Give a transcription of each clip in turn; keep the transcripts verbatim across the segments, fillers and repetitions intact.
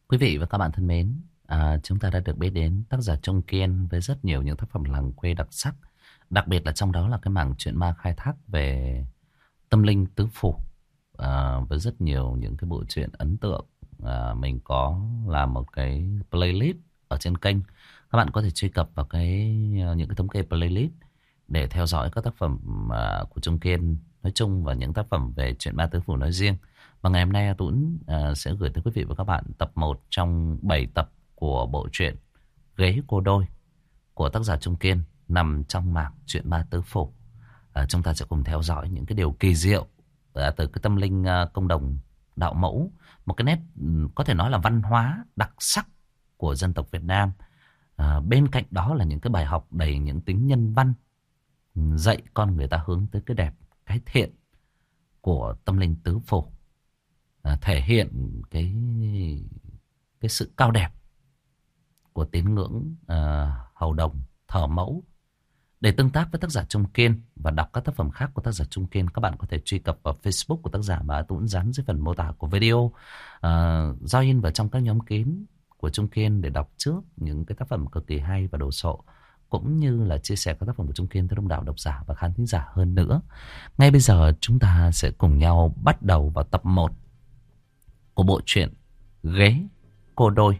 Quý vị và các bạn thân mến, à, chúng ta đã được biết đến tác giả Trung Kiên với rất nhiều những tác phẩm làng quê đặc sắc. Đặc biệt là trong đó là cái mảng truyện ma khai thác về tâm linh tứ phủ, à, với rất nhiều những cái bộ truyện ấn tượng. À, mình có làm một cái playlist ở trên kênh. Các bạn có thể truy cập vào cái những cái thống kê playlist để theo dõi các tác phẩm à, của Trung Kiên nói chung và những tác phẩm về truyện ma tứ phủ nói riêng. Và ngày hôm nay Tuấn uh, sẽ gửi tới quý vị và các bạn tập một trong bảy tập của bộ truyện Ghế Cô Đôi của tác giả Trung Kiên nằm trong mảng truyện ma tứ phủ. Uh, chúng ta sẽ cùng theo dõi những cái điều kỳ diệu uh, từ cái tâm linh uh, công đồng đạo mẫu, một cái nét um, có thể nói là văn hóa đặc sắc của dân tộc Việt Nam. Uh, bên cạnh đó là những cái bài học đầy những tính nhân văn, dạy con người ta hướng tới cái đẹp, cái thiện của tâm linh tứ phủ. À, thể hiện cái cái sự cao đẹp của tín ngưỡng à, hầu đồng thờ mẫu. Để tương tác với tác giả Trung Kiên và đọc các tác phẩm khác của tác giả Trung Kiên, các bạn có thể truy cập vào Facebook của tác giả mà tôi cũng dán dưới phần mô tả của video, à, join vào trong các nhóm kín của Trung Kiên để đọc trước những cái tác phẩm cực kỳ hay và đồ sộ, cũng như là chia sẻ các tác phẩm của Trung Kiên tới đông đảo độc giả và khán thính giả hơn nữa. Ngay bây giờ chúng ta sẽ cùng nhau bắt đầu vào tập một của bộ truyện Ghế Cô Đôi.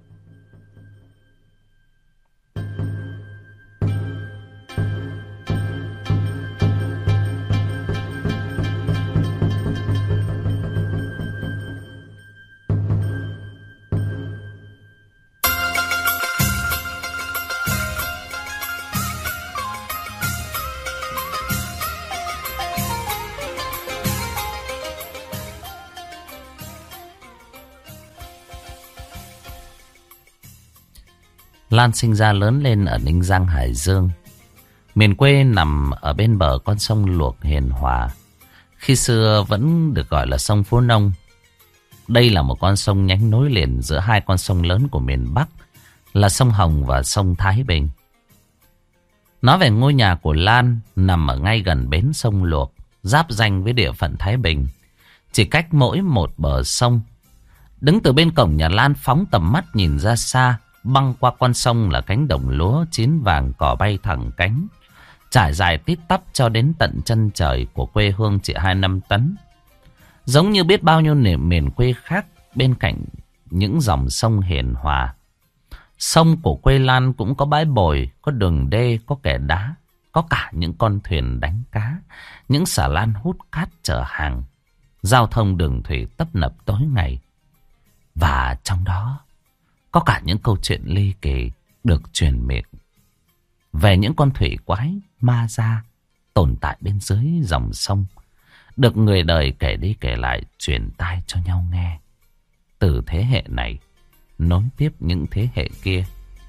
Lan sinh ra lớn lên ở Ninh Giang, Hải Dương. Miền quê nằm ở bên bờ con sông Luộc hiền hòa, khi xưa vẫn được gọi là sông Phú Nông. Đây là một con sông nhánh nối liền giữa hai con sông lớn của miền Bắc là sông Hồng và sông Thái Bình. Nói về ngôi nhà của Lan, nằm ở ngay gần bến sông Luộc, giáp ranh với địa phận Thái Bình, chỉ cách mỗi một bờ sông. Đứng từ bên cổng nhà Lan, phóng tầm mắt nhìn ra xa, băng qua con sông là cánh đồng lúa chín vàng, cỏ bay thẳng cánh, trải dài tít tắp cho đến tận chân trời của quê hương chị Hai Năm Tấn. Giống như biết bao nhiêu niềm miền quê khác, bên cạnh những dòng sông hiền hòa, sông của quê Lan cũng có bãi bồi, có đường đê, có kè đá, có cả những con thuyền đánh cá, những xà lan hút cát chở hàng. Giao thông đường thủy tấp nập tối ngày. Và trong đó có cả những câu chuyện ly kỳ được truyền miệng về những con thủy quái ma da tồn tại bên dưới dòng sông, được người đời kể đi kể lại, truyền tai cho nhau nghe, từ thế hệ này nối tiếp những thế hệ kia.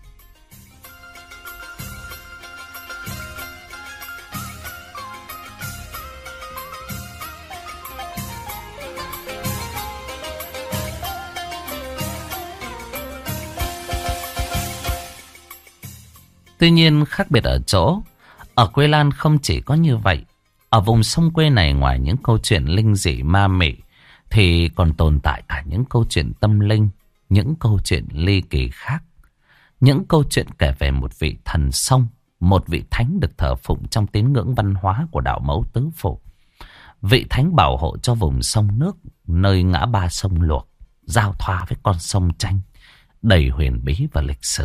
Tuy nhiên khác biệt ở chỗ, ở quê Lan không chỉ có như vậy. Ở vùng sông quê này, ngoài những câu chuyện linh dị ma mị, thì còn tồn tại cả những câu chuyện tâm linh, những câu chuyện ly kỳ khác. Những câu chuyện kể về một vị thần sông, một vị thánh được thờ phụng trong tín ngưỡng văn hóa của đạo mẫu tứ phủ. Vị thánh bảo hộ cho vùng sông nước, nơi ngã ba sông Luộc, giao thoa với con sông Chanh, đầy huyền bí và lịch sử.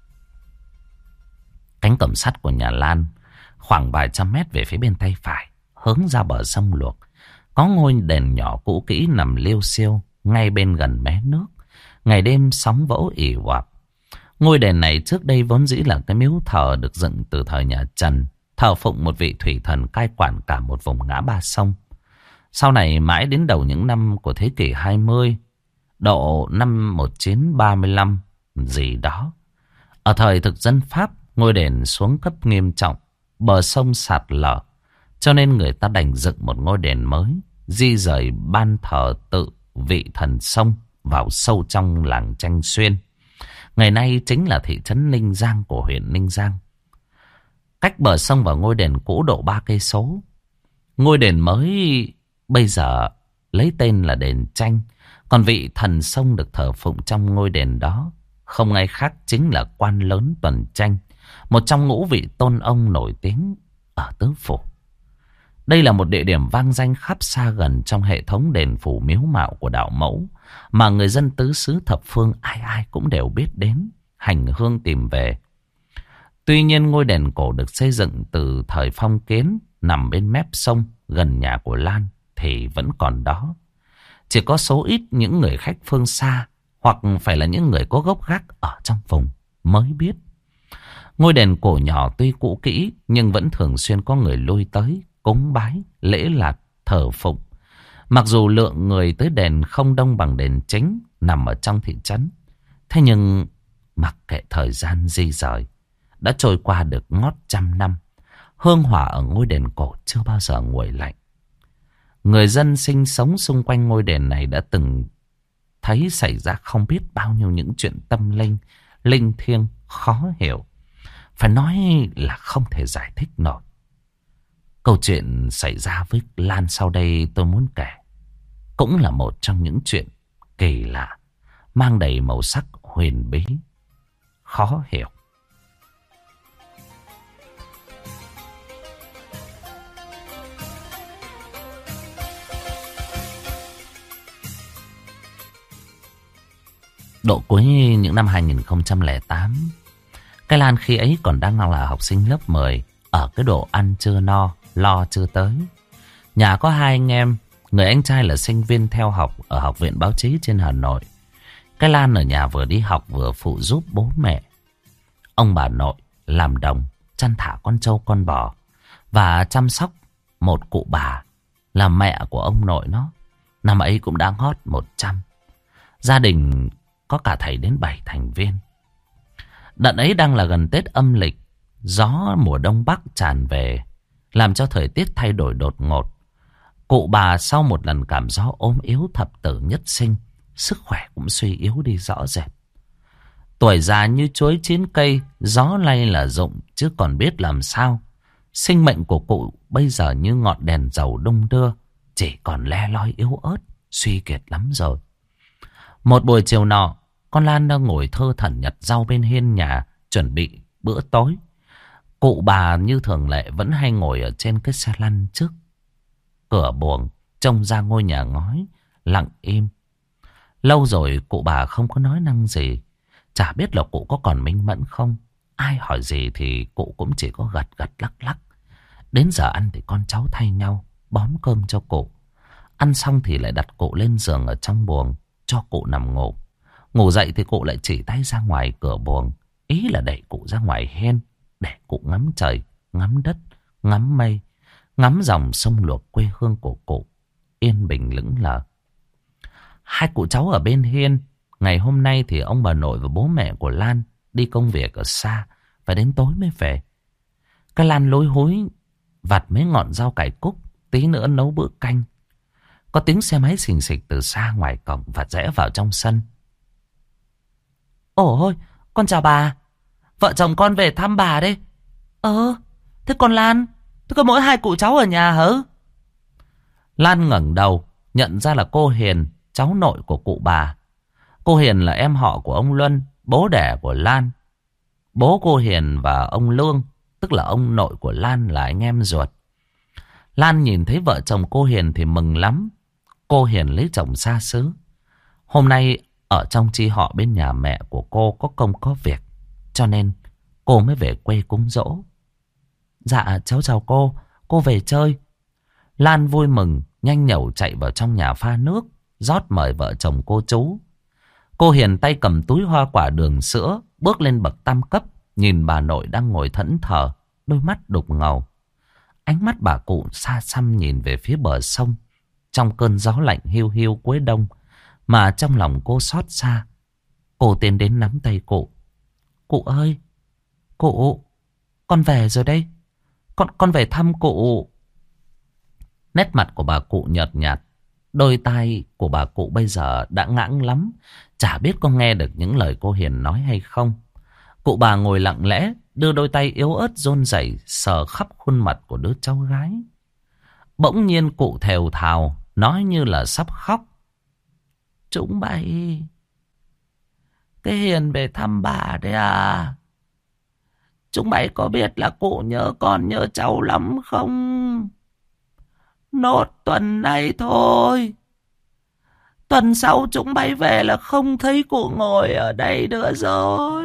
Cánh cổng sắt của nhà Lan khoảng vài trăm mét về phía bên tay phải, hướng ra bờ sông Luộc, có ngôi đền nhỏ cũ kỹ nằm liêu xiêu ngay bên gần mé nước. Ngày đêm sóng vỗ ỉ oạp. Ngôi đền này trước đây vốn dĩ là cái miếu thờ được dựng từ thời nhà Trần, thờ phụng một vị thủy thần cai quản cả một vùng ngã ba sông. Sau này mãi đến đầu những năm của thế kỷ hai mươi, độ năm một nghìn chín trăm ba mươi lăm gì đó, ở thời thực dân Pháp, ngôi đền xuống cấp nghiêm trọng, bờ sông sạt lở, cho nên người ta đành dựng một ngôi đền mới, di rời ban thờ tự vị thần sông vào sâu trong làng Tranh Xuyên, ngày nay chính là thị trấn Ninh Giang của huyện Ninh Giang. Cách bờ sông và ngôi đền cũ độ ba cây số. Ngôi đền mới bây giờ lấy tên là đền Tranh, Còn vị thần sông được thờ phụng trong ngôi đền đó không ai khác chính là quan lớn Tuần Tranh, một trong ngũ vị tôn ông nổi tiếng ở tứ phủ. Đây là một địa điểm vang danh khắp xa gần trong hệ thống đền phủ miếu mạo của đạo Mẫu, mà người dân tứ xứ thập phương ai ai cũng đều biết đến, hành hương tìm về. Tuy nhiên ngôi đền cổ được xây dựng từ thời phong kiến, nằm bên mép sông gần nhà của Lan thì vẫn còn đó. Chỉ có số ít những người khách phương xa hoặc phải là những người có gốc gác ở trong vùng mới biết. Ngôi đền cổ nhỏ tuy cũ kỹ nhưng vẫn thường xuyên có người lui tới cúng bái, lễ lạc, thờ phụng. Mặc dù lượng người tới đền không đông bằng đền chính nằm ở trong thị trấn, thế nhưng mặc kệ thời gian di rời, đã trôi qua được ngót trăm năm, hương hỏa ở ngôi đền cổ chưa bao giờ nguội lạnh. Người dân sinh sống xung quanh ngôi đền này đã từng thấy xảy ra không biết bao nhiêu những chuyện tâm linh, linh thiêng, khó hiểu. Phải nói là không thể giải thích nổi. Câu chuyện xảy ra với Lan sau đây tôi muốn kể cũng là một trong những chuyện kỳ lạ, mang đầy màu sắc huyền bí, khó hiểu. Độ cuối những năm hai nghìn không trăm lẻ tám, cái Lan khi ấy còn đang là học sinh lớp mười, ở cái độ ăn chưa no, lo chưa tới. Nhà có hai anh em, người anh trai là sinh viên theo học ở Học viện Báo chí trên Hà Nội. Cái Lan ở nhà vừa đi học vừa phụ giúp bố mẹ. Ông bà nội làm đồng, chăn thả con trâu con bò và chăm sóc một cụ bà là mẹ của ông nội nó. Năm ấy cũng đang hót một trăm. Gia đình có cả thầy đến bảy thành viên. Đợt ấy đang là gần Tết âm lịch, gió mùa đông bắc tràn về, làm cho thời tiết thay đổi đột ngột. Cụ bà sau một lần cảm gió ốm yếu thập tử nhất sinh, sức khỏe cũng suy yếu đi rõ rệt. Tuổi già như chuối chín cây, gió lay là rụng chứ còn biết làm sao. Sinh mệnh của cụ bây giờ như ngọn đèn dầu đung đưa, chỉ còn le lói yếu ớt, suy kiệt lắm rồi. Một buổi chiều nọ, con Lan đang ngồi thơ thẩn nhặt rau bên hiên nhà, chuẩn bị bữa tối. Cụ bà như thường lệ vẫn hay ngồi ở trên cái xe lăn trước cửa buồng, trông ra ngôi nhà ngói, lặng im. Lâu rồi cụ bà không có nói năng gì. Chả biết là cụ có còn minh mẫn không. Ai hỏi gì thì cụ cũng chỉ có gật gật lắc lắc. Đến giờ ăn thì con cháu thay nhau bón cơm cho cụ. Ăn xong thì lại đặt cụ lên giường ở trong buồng, cho cụ nằm ngủ. Ngủ dậy thì cụ lại chỉ tay ra ngoài cửa buồng, ý là đẩy cụ ra ngoài hiên để cụ ngắm trời, ngắm đất, ngắm mây, ngắm dòng sông luộc quê hương của cụ yên bình lững lờ. Hai cụ cháu ở bên hiên. Ngày hôm nay thì ông bà nội và bố mẹ của Lan đi công việc ở xa, phải đến tối mới về. Cái Lan lối hối vặt mấy ngọn rau cải cúc, tí nữa nấu bữa canh. Có tiếng xe máy xình xịch từ xa ngoài cổng và rẽ vào trong sân. Ồ ôi, con chào bà. Vợ chồng con về thăm bà đây. Ờ, thế con Lan, thế có mỗi hai cụ cháu ở nhà hả? Lan ngẩng đầu, nhận ra là cô Hiền, cháu nội của cụ bà. Cô Hiền là em họ của ông Luân, bố đẻ của Lan. Bố cô Hiền và ông Lương, tức là ông nội của Lan, là anh em ruột. Lan nhìn thấy vợ chồng cô Hiền thì mừng lắm. Cô Hiền lấy chồng xa xứ. Hôm nay ở trong chi họ bên nhà mẹ của cô có công có việc, cho nên cô mới về quê cúng dỗ. Dạ cháu chào cô, cô về chơi. Lan vui mừng, nhanh nhẩu chạy vào trong nhà pha nước, rót mời vợ chồng cô chú. Cô Hiền tay cầm túi hoa quả đường sữa, bước lên bậc tam cấp, nhìn bà nội đang ngồi thẫn thờ, đôi mắt đục ngầu. Ánh mắt bà cụ xa xăm nhìn về phía bờ sông, trong cơn gió lạnh hiu hiu cuối đông, mà trong lòng cô xót xa. Cô tiến đến nắm tay cụ. Cụ ơi, cụ, con về rồi đây. Con, con về thăm cụ. Nét mặt của bà cụ nhợt nhạt. Đôi tai của bà cụ bây giờ đã ngãng lắm. Chả biết có nghe được những lời cô Hiền nói hay không. Cụ bà ngồi lặng lẽ, đưa đôi tay yếu ớt run rẩy sờ khắp khuôn mặt của đứa cháu gái. Bỗng nhiên cụ thều thào, nói như là sắp khóc. Chúng mày, cái Hiền về thăm bà đấy à? Chúng mày có biết là cụ nhớ con nhớ cháu lắm không? Nốt tuần này thôi. Tuần sau chúng mày về là không thấy cụ ngồi ở đây nữa rồi.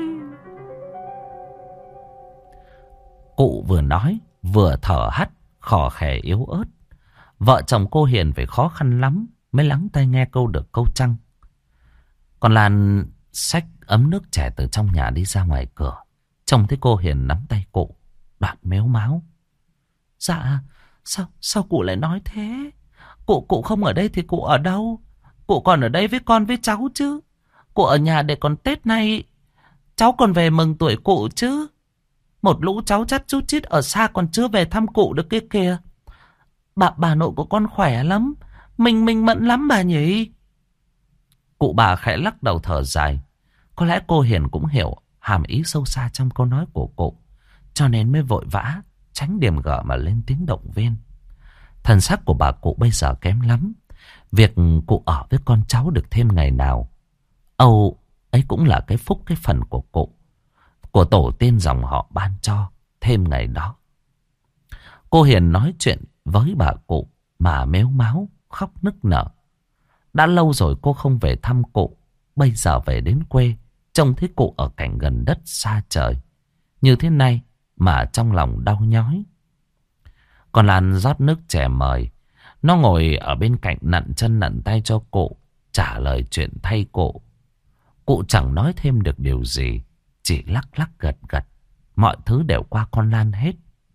Cụ vừa nói vừa thở hắt, khò khè yếu ớt. Vợ chồng cô Hiền phải khó khăn lắm mới lắng tai nghe câu được câu trăng. Còn Lan xách ấm nước chè từ trong nhà đi ra ngoài cửa, trông thấy cô Hiền nắm tay cụ, đoạn mếu máo. Dạ, sao sao cụ lại nói thế? Cụ cụ không ở đây thì cụ ở đâu? Cụ còn ở đây với con với cháu chứ. Cụ ở nhà để còn Tết này cháu còn về mừng tuổi cụ chứ. Một lũ cháu chắt chút chít ở xa còn chưa về thăm cụ được kia kìa. Bà, bà nội của con khỏe lắm. Mình mình mẫn lắm bà nhỉ. Cụ bà khẽ lắc đầu thở dài. Có lẽ cô Hiền cũng hiểu hàm ý sâu xa trong câu nói của cụ, cho nên mới vội vã tránh điểm gở mà lên tiếng động viên. Thần sắc của bà cụ bây giờ kém lắm. Việc cụ ở với con cháu được thêm ngày nào, âu ấy cũng là cái phúc cái phần của cụ, của tổ tiên dòng họ ban cho thêm ngày đó. Cô Hiền nói chuyện với bà cụ mà mếu máo khóc nức nở. Đã lâu rồi cô không về thăm cụ, bây giờ về đến quê trông thấy cụ ở cảnh gần đất xa trời như thế này mà trong lòng đau nhói. Còn Lan rót nước chè mời. Nó ngồi ở bên cạnh nặn chân nặn tay cho cụ, trả lời chuyện thay cụ. Cụ chẳng nói thêm được điều gì, chỉ lắc lắc gật gật. Mọi thứ đều qua con Lan hết.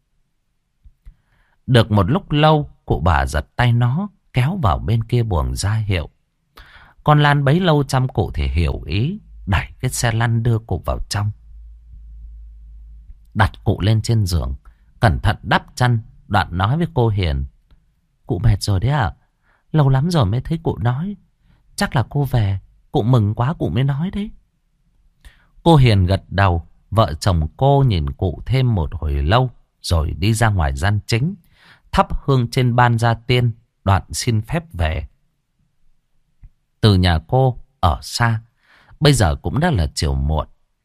Được một lúc lâu, cụ bà giật tay nó, kéo vào bên kia buồng ra hiệu. Con Lan bấy lâu chăm cụ thì hiểu ý, đẩy cái xe lăn đưa cụ vào trong. Đặt cụ lên trên giường, cẩn thận đắp chăn, đoạn nói với cô Hiền. Cụ mệt rồi đấy ạ. Lâu lắm rồi mới thấy cụ nói. Chắc là cô về, cụ mừng quá cụ mới nói đấy. Cô Hiền gật đầu. Vợ chồng cô nhìn cụ thêm một hồi lâu, rồi đi ra ngoài gian chính, thắp hương trên ban gia tiên, đoạn xin phép về. Từ nhà cô ở xa, bây giờ cũng đã là chiều muộn.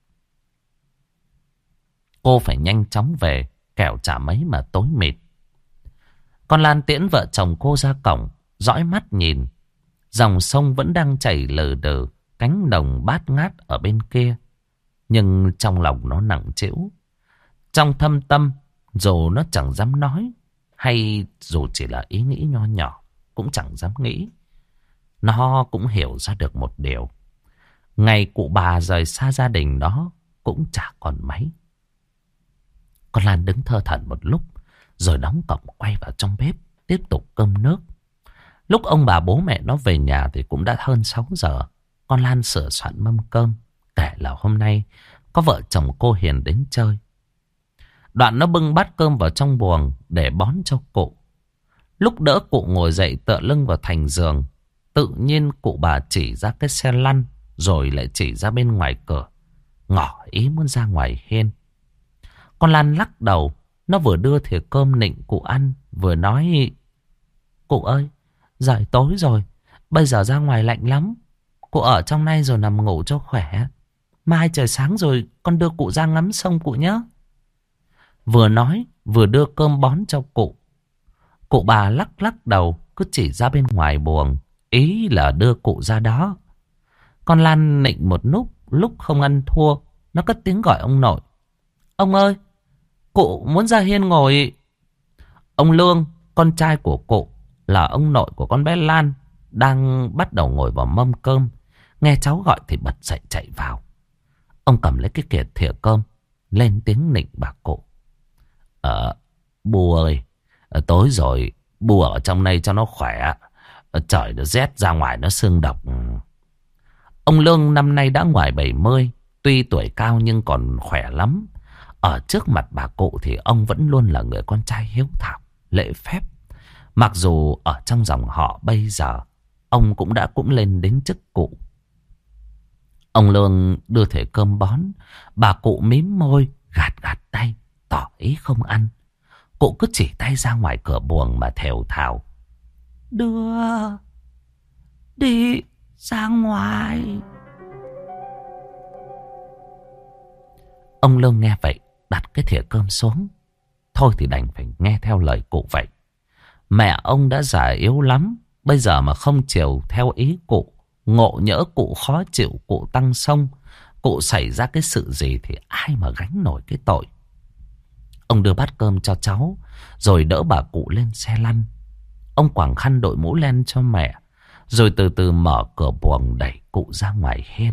Cô phải nhanh chóng về, kẻo chả mấy mà tối mịt. Con Lan tiễn vợ chồng cô ra cổng, dõi mắt nhìn. Dòng sông vẫn đang chảy lờ đờ, cánh đồng bát ngát ở bên kia. Nhưng trong lòng nó nặng trĩu. Trong thâm tâm, dù nó chẳng dám nói, hay dù chỉ là ý nghĩ nho nhỏ, cũng chẳng dám nghĩ. Nó cũng hiểu ra được một điều. Ngày cụ bà rời xa gia đình nó cũng chả còn mấy. Con Lan đứng thơ thẩn một lúc, rồi đóng cổng quay vào trong bếp, tiếp tục cơm nước. Lúc ông bà bố mẹ nó về nhà thì cũng đã hơn sáu giờ. Con Lan sửa soạn mâm cơm, kể là hôm nay có vợ chồng cô Hiền đến chơi. Đoạn nó bưng bát cơm vào trong buồng để bón cho cụ. Lúc đỡ cụ ngồi dậy tựa lưng vào thành giường, tự nhiên cụ bà chỉ ra cái xe lăn, rồi lại chỉ ra bên ngoài cửa, ngỏ ý muốn ra ngoài hiên. Con Lan lắc đầu. Nó vừa đưa thìa cơm nịnh cụ ăn, vừa nói: Cụ ơi, trời tối rồi, bây giờ ra ngoài lạnh lắm. Cụ ở trong này rồi nằm ngủ cho khỏe. Mai trời sáng rồi con đưa cụ ra ngắm sông cụ nhé. Vừa nói vừa đưa cơm bón cho cụ. Cụ bà lắc lắc đầu, cứ chỉ ra bên ngoài buồng, ý là đưa cụ ra đó. Con Lan nịnh một lúc, lúc không ăn thua, nó cất tiếng gọi ông nội. Ông ơi, cụ muốn ra hiên ngồi. Ông Lương, con trai của cụ, là ông nội của con bé Lan, đang bắt đầu ngồi vào mâm cơm. Nghe cháu gọi thì bật dậy chạy vào. Ông cầm lấy cái kiệt thìa cơm, lên tiếng nịnh bà cụ. Ờ, Bu ơi, tối rồi, Bu ở trong này cho nó khỏe. Trời nó rét, ra ngoài nó sương độc. Ông Lương năm nay đã ngoài bảy mươi, tuy tuổi cao nhưng còn khỏe lắm. Ở trước mặt bà cụ thì ông vẫn luôn là người con trai hiếu thảo, lễ phép. Mặc dù ở trong dòng họ bây giờ, ông cũng đã cũng lên đến chức cụ. Ông Lương đưa thìa cơm bón, bà cụ mím môi, gạt gạt tay, tỏ ý không ăn. Cụ cứ chỉ tay ra ngoài cửa buồng mà thều thào. Đưa, đi, ra ngoài. Ông Lương nghe vậy đặt cái thìa cơm xuống. Thôi thì đành phải nghe theo lời cụ vậy. Mẹ ông đã già yếu lắm, bây giờ mà không chiều theo ý cụ, ngộ nhỡ cụ khó chịu, cụ tăng xông, cụ xảy ra cái sự gì thì ai mà gánh nổi cái tội. Ông đưa bát cơm cho cháu, rồi đỡ bà cụ lên xe lăn. Ông quàng khăn đội mũ len cho mẹ, rồi từ từ mở cửa buồng đẩy cụ ra ngoài hiên.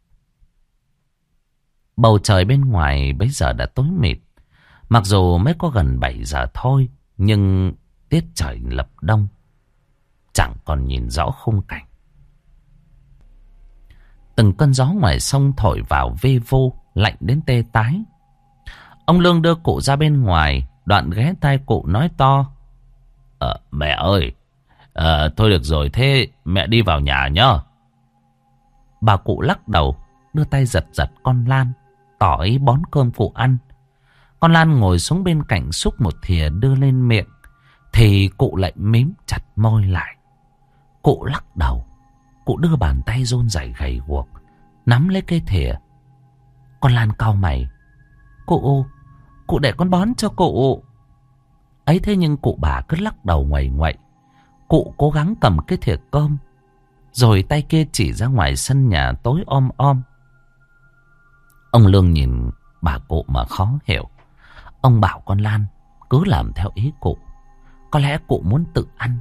Bầu trời bên ngoài bấy giờ đã tối mịt. Mặc dù mới có gần bảy giờ thôi, nhưng tiết trời lập đông, chẳng còn nhìn rõ khung cảnh. Từng cơn gió ngoài sông thổi vào vê vô, lạnh đến tê tái. Ông Lương đưa cụ ra bên ngoài, đoạn ghé tai cụ nói to: Ờ, mẹ ơi, ờ, thôi được rồi, thế mẹ đi vào nhà nhá. Bà cụ lắc đầu, đưa tay giật giật con Lan, tỏ ý bón cơm cụ ăn. Con Lan ngồi xuống bên cạnh xúc một thìa đưa lên miệng, thì cụ lại mím chặt môi lại. Cụ lắc đầu, cụ đưa bàn tay run rẩy gầy guộc nắm lấy cái thìa. Con Lan cau mày: Cụ, cụ để con bón cho cụ. Ấy thế nhưng cụ bà cứ lắc đầu ngoầy ngoậy. Cụ cố gắng cầm cái thìa cơm, rồi tay kia chỉ ra ngoài sân nhà tối om om. Ông Lương nhìn bà cụ mà khó hiểu. Ông bảo con Lan cứ làm theo ý cụ, có lẽ cụ muốn tự ăn.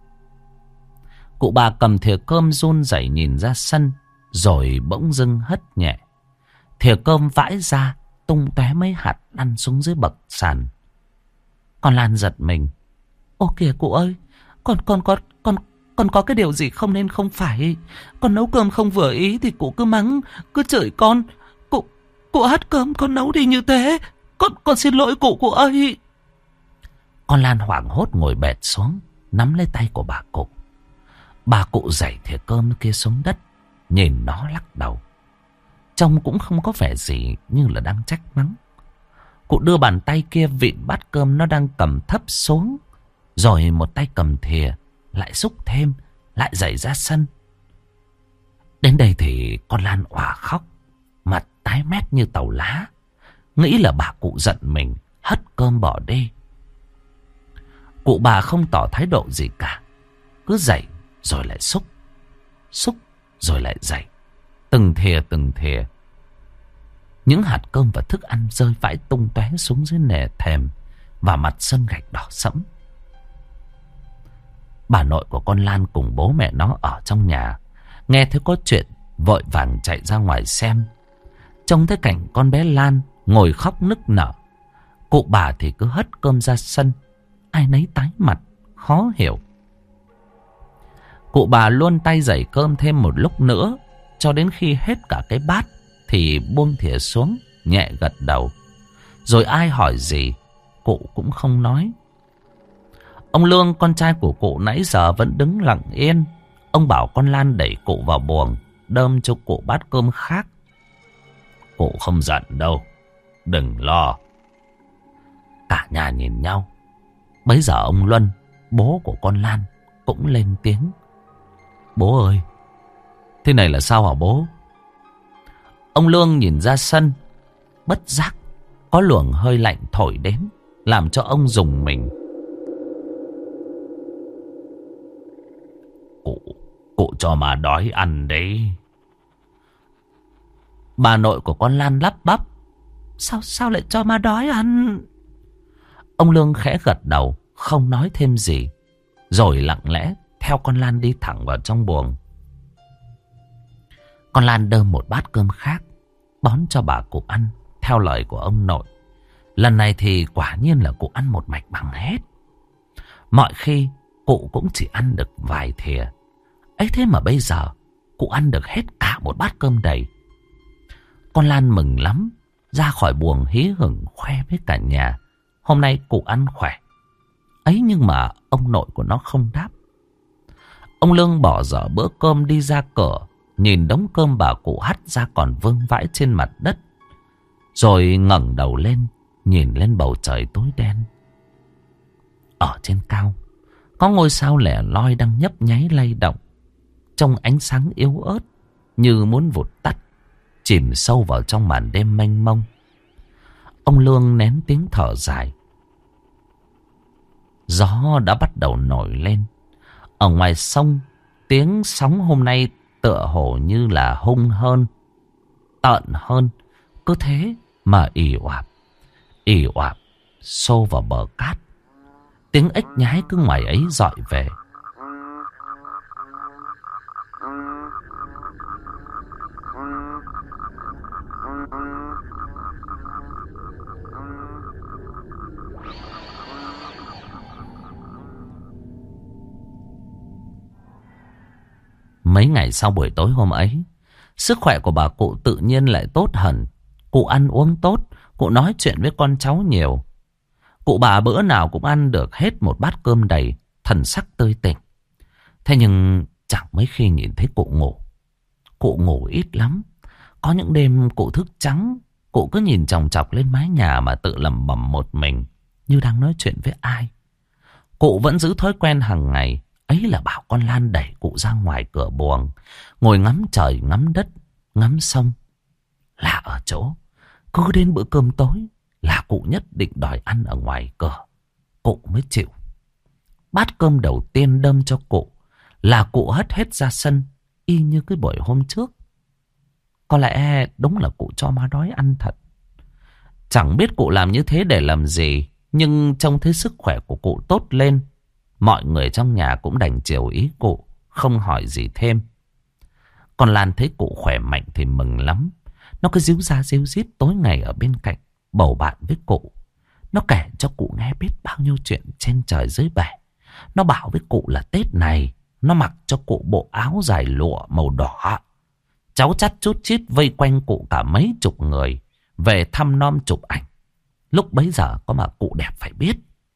Cụ bà cầm thìa cơm run rẩy nhìn ra sân, rồi bỗng dưng hất nhẹ. Thìa cơm vãi ra, tung tóe mấy hạt lăn xuống dưới bậc sàn. Con Lan giật mình: Ô kìa cụ ơi, con con con con con có cái điều gì không nên không phải. Con nấu cơm không vừa ý thì cụ cứ mắng, cứ chửi con. Cụ cụ hất cơm con nấu đi như thế. Con con xin lỗi cụ cụ ơi. Con Lan hoảng hốt ngồi bệt xuống, nắm lấy tay của bà cụ. Bà cụ giày thìa cơm kia xuống đất, nhìn nó lắc đầu. Trông cũng không có vẻ gì như là đang trách mắng. Cụ đưa bàn tay kia vịn bát cơm nó đang cầm thấp xuống, rồi một tay cầm thìa, lại xúc thêm, lại giày ra sân. Đến đây thì con Lan òa khóc, mặt tái mét như tàu lá, nghĩ là bà cụ giận mình, hất cơm bỏ đi. Cụ bà không tỏ thái độ gì cả, cứ giày rồi lại xúc, xúc rồi lại giày, từng thìa từng thìa. Những hạt cơm và thức ăn rơi vãi tung tóe xuống dưới nền thềm và mặt sân gạch đỏ sẫm. Bà nội của con Lan cùng bố mẹ nó ở trong nhà, nghe thấy có chuyện vội vàng chạy ra ngoài xem. Trông thấy cảnh con bé Lan ngồi khóc nức nở, cụ bà thì cứ hất cơm ra sân, ai nấy tái mặt khó hiểu. Cụ bà luôn tay giày cơm thêm một lúc nữa, cho đến khi hết cả cái bát thì buông thìa xuống, nhẹ gật đầu. Rồi ai hỏi gì cụ cũng không nói. Ông Lương, con trai của cụ, nãy giờ vẫn đứng lặng yên. Ông bảo con Lan đẩy cụ vào buồng, đơm cho cụ bát cơm khác. Cụ không giận đâu, đừng lo. Cả nhà nhìn nhau. Bấy giờ ông Luân, bố của con Lan, cũng lên tiếng: Bố ơi, thế này là sao hả bố? Ông Lương nhìn ra sân, bất giác có luồng hơi lạnh thổi đến, làm cho ông rùng mình. Cụ, cụ cho mà đói ăn đấy. Bà nội của con Lan lắp bắp: Sao sao lại cho ma đói ăn? Ông Lương khẽ gật đầu, không nói thêm gì, rồi lặng lẽ theo con Lan đi thẳng vào trong buồng. Con Lan đơm một bát cơm khác, bón cho bà cụ ăn theo lời của ông nội. Lần này thì quả nhiên là cụ ăn một mạch bằng hết. Mọi khi cụ cũng chỉ ăn được vài thìa, ấy thế mà bây giờ cụ ăn được hết cả một bát cơm đầy. Con Lan mừng lắm, ra khỏi buồng hí hửng khoe với cả nhà hôm nay cụ ăn khỏe. Ấy nhưng mà ông nội của nó không đáp. Ông Lương bỏ dở bữa cơm đi ra cửa, nhìn đống cơm bà cụ hắt ra còn vương vãi trên mặt đất, rồi ngẩng đầu lên, nhìn lên bầu trời tối đen. Ở trên cao có ngôi sao lẻ loi đang nhấp nháy lay động. trong ánh sáng yếu ớt như muốn vụt tắt, chìm sâu vào trong màn đêm mênh mông. Ông Lương nén tiếng thở dài. Gió đã bắt đầu nổi lên. Ở ngoài sông, tiếng sóng hôm nay tựa hồ như là hung hơn, tợn hơn. Cứ thế mà ì oạp, ì oạp xô vào bờ cát. Tiếng ếch nhái cứ ngoài ấy dọi về. Mấy ngày sau buổi tối hôm ấy, sức khỏe của bà cụ tự nhiên lại tốt hẳn. Cụ ăn uống tốt, cụ nói chuyện với con cháu nhiều. Cụ bà bữa nào cũng ăn được hết một bát cơm đầy, thần sắc tươi tỉnh. Thế nhưng chẳng mấy khi nhìn thấy cụ ngủ. Cụ ngủ ít lắm. Có những đêm cụ thức trắng, cụ cứ nhìn chòng chọc lên mái nhà mà tự lẩm bẩm một mình, như đang nói chuyện với ai. Cụ vẫn giữ thói quen hàng ngày, ấy là bảo con Lan đẩy cụ ra ngoài cửa buồng, ngồi ngắm trời, ngắm đất, ngắm sông. Lạ ở chỗ, cứ đến bữa cơm tối là cụ nhất định đòi ăn ở ngoài cửa, cụ mới chịu. Bát cơm đầu tiên đâm cho cụ là cụ hất hết ra sân, y như cái buổi hôm trước. Có lẽ đúng là cụ cho má đói ăn thật. Chẳng biết cụ làm như thế để làm gì, nhưng trông thấy sức khỏe của cụ tốt lên, mọi người trong nhà cũng đành chiều ý cụ, không hỏi gì thêm. Còn Lan thấy cụ khỏe mạnh thì mừng lắm. Nó cứ díu ra díu dít tối ngày ở bên cạnh, bầu bạn với cụ. Nó kể cho cụ nghe biết bao nhiêu chuyện trên trời dưới bể. Nó bảo với cụ là Tết này nó mặc cho cụ bộ áo dài lụa màu đỏ. Cháu chắt chút chít vây quanh cụ cả mấy chục người, về thăm nom chụp ảnh. Lúc bấy giờ có mà cụ đẹp phải biết.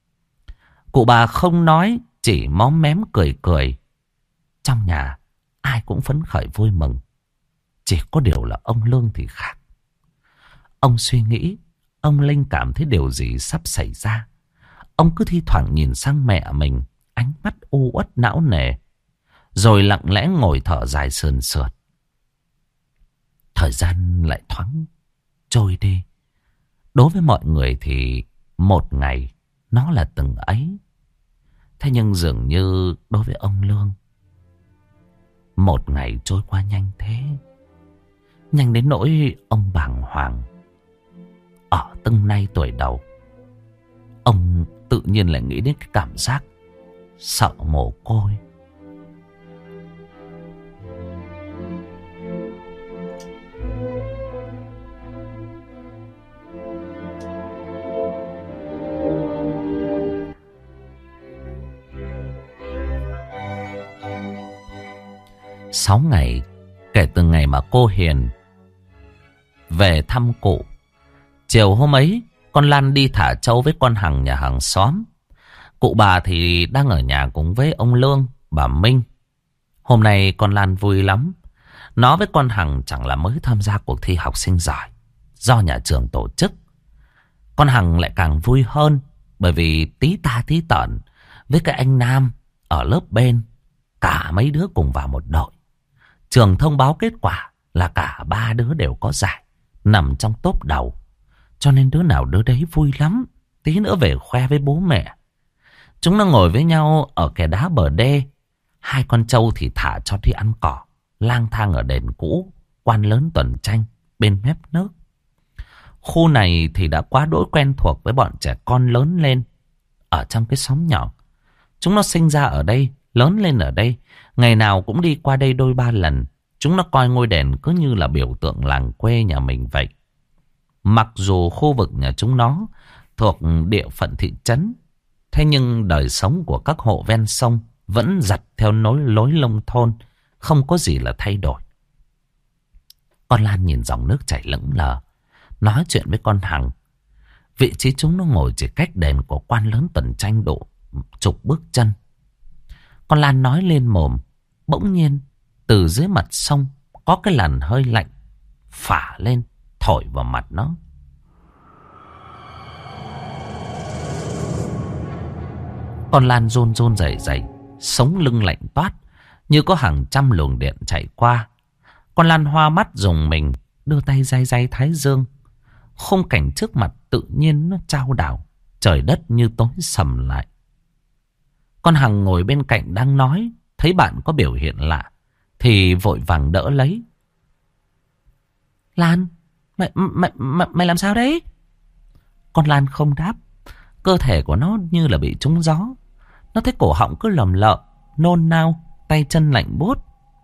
Cụ bà không nói, chỉ móm mém cười cười. Trong nhà ai cũng phấn khởi vui mừng. Chỉ có điều là ông Lương thì khác. Ông suy nghĩ, ông linh cảm thấy điều gì sắp xảy ra. Ông cứ thi thoảng nhìn sang mẹ mình, ánh mắt u uất não nề, rồi lặng lẽ ngồi thở dài sườn sượt. Thời gian lại thoáng trôi đi. Đối với mọi người thì một ngày nó là từng ấy. Thế nhưng dường như đối với ông Lương, một ngày trôi qua nhanh thế. Nhanh đến nỗi ông bàng hoàng. Ở từng nay tuổi đầu, ông tự nhiên lại nghĩ đến cái cảm giác sợ mồ côi. Sáu ngày kể từ ngày mà cô Hiền về thăm cụ. Chiều hôm ấy, con Lan đi thả trâu với con Hằng nhà hàng xóm. Cụ bà thì đang ở nhà cùng với ông Lương, bà Minh. Hôm nay con Lan vui lắm. Nó với con Hằng chẳng là mới tham gia cuộc thi học sinh giỏi do nhà trường tổ chức. Con Hằng lại càng vui hơn, bởi vì tí ta tí tợn với cái anh Nam ở lớp bên, cả mấy đứa cùng vào một đội. Trường thông báo kết quả là cả ba đứa đều có giải, nằm trong top đầu. Cho nên đứa nào đứa đấy vui lắm, tí nữa về khoe với bố mẹ. Chúng nó ngồi với nhau ở kè đá bờ đê. Hai con trâu thì thả cho đi ăn cỏ, lang thang ở đền cũ, quan lớn tuần tranh bên mép nước. Khu này thì đã quá đỗi quen thuộc với bọn trẻ con lớn lên ở trong cái xóm nhỏ. Chúng nó sinh ra ở đây, lớn lên ở đây, ngày nào cũng đi qua đây đôi ba lần. Chúng nó coi ngôi đền cứ như là biểu tượng làng quê nhà mình vậy. Mặc dù khu vực nhà chúng nó thuộc địa phận thị trấn, thế nhưng đời sống của các hộ ven sông vẫn dặt theo nối lối nông thôn, không có gì là thay đổi. Con Lan nhìn dòng nước chảy lững lờ, nói chuyện với con Hằng. Vị trí chúng nó ngồi chỉ cách đền của quan lớn tuần tranh độ chục bước chân. Con Lan nói lên mồm, bỗng nhiên từ dưới mặt sông có cái làn hơi lạnh phả lên, thổi vào mặt nó. Con Lan run run rẩy rẩy, sống lưng lạnh toát, như có hàng trăm luồng điện chạy qua. Con Lan hoa mắt rùng mình, đưa tay day day thái dương. Khung cảnh trước mặt tự nhiên nó chao đảo, trời đất như tối sầm lại. Con Hằng ngồi bên cạnh đang nói, thấy bạn có biểu hiện lạ thì vội vàng đỡ lấy. Lan, mày, mày, mày, mày làm sao đấy? Con Lan không đáp. Cơ thể của nó như là bị trúng gió. Nó thấy cổ họng cứ lầm lợ, nôn nao, tay chân lạnh buốt.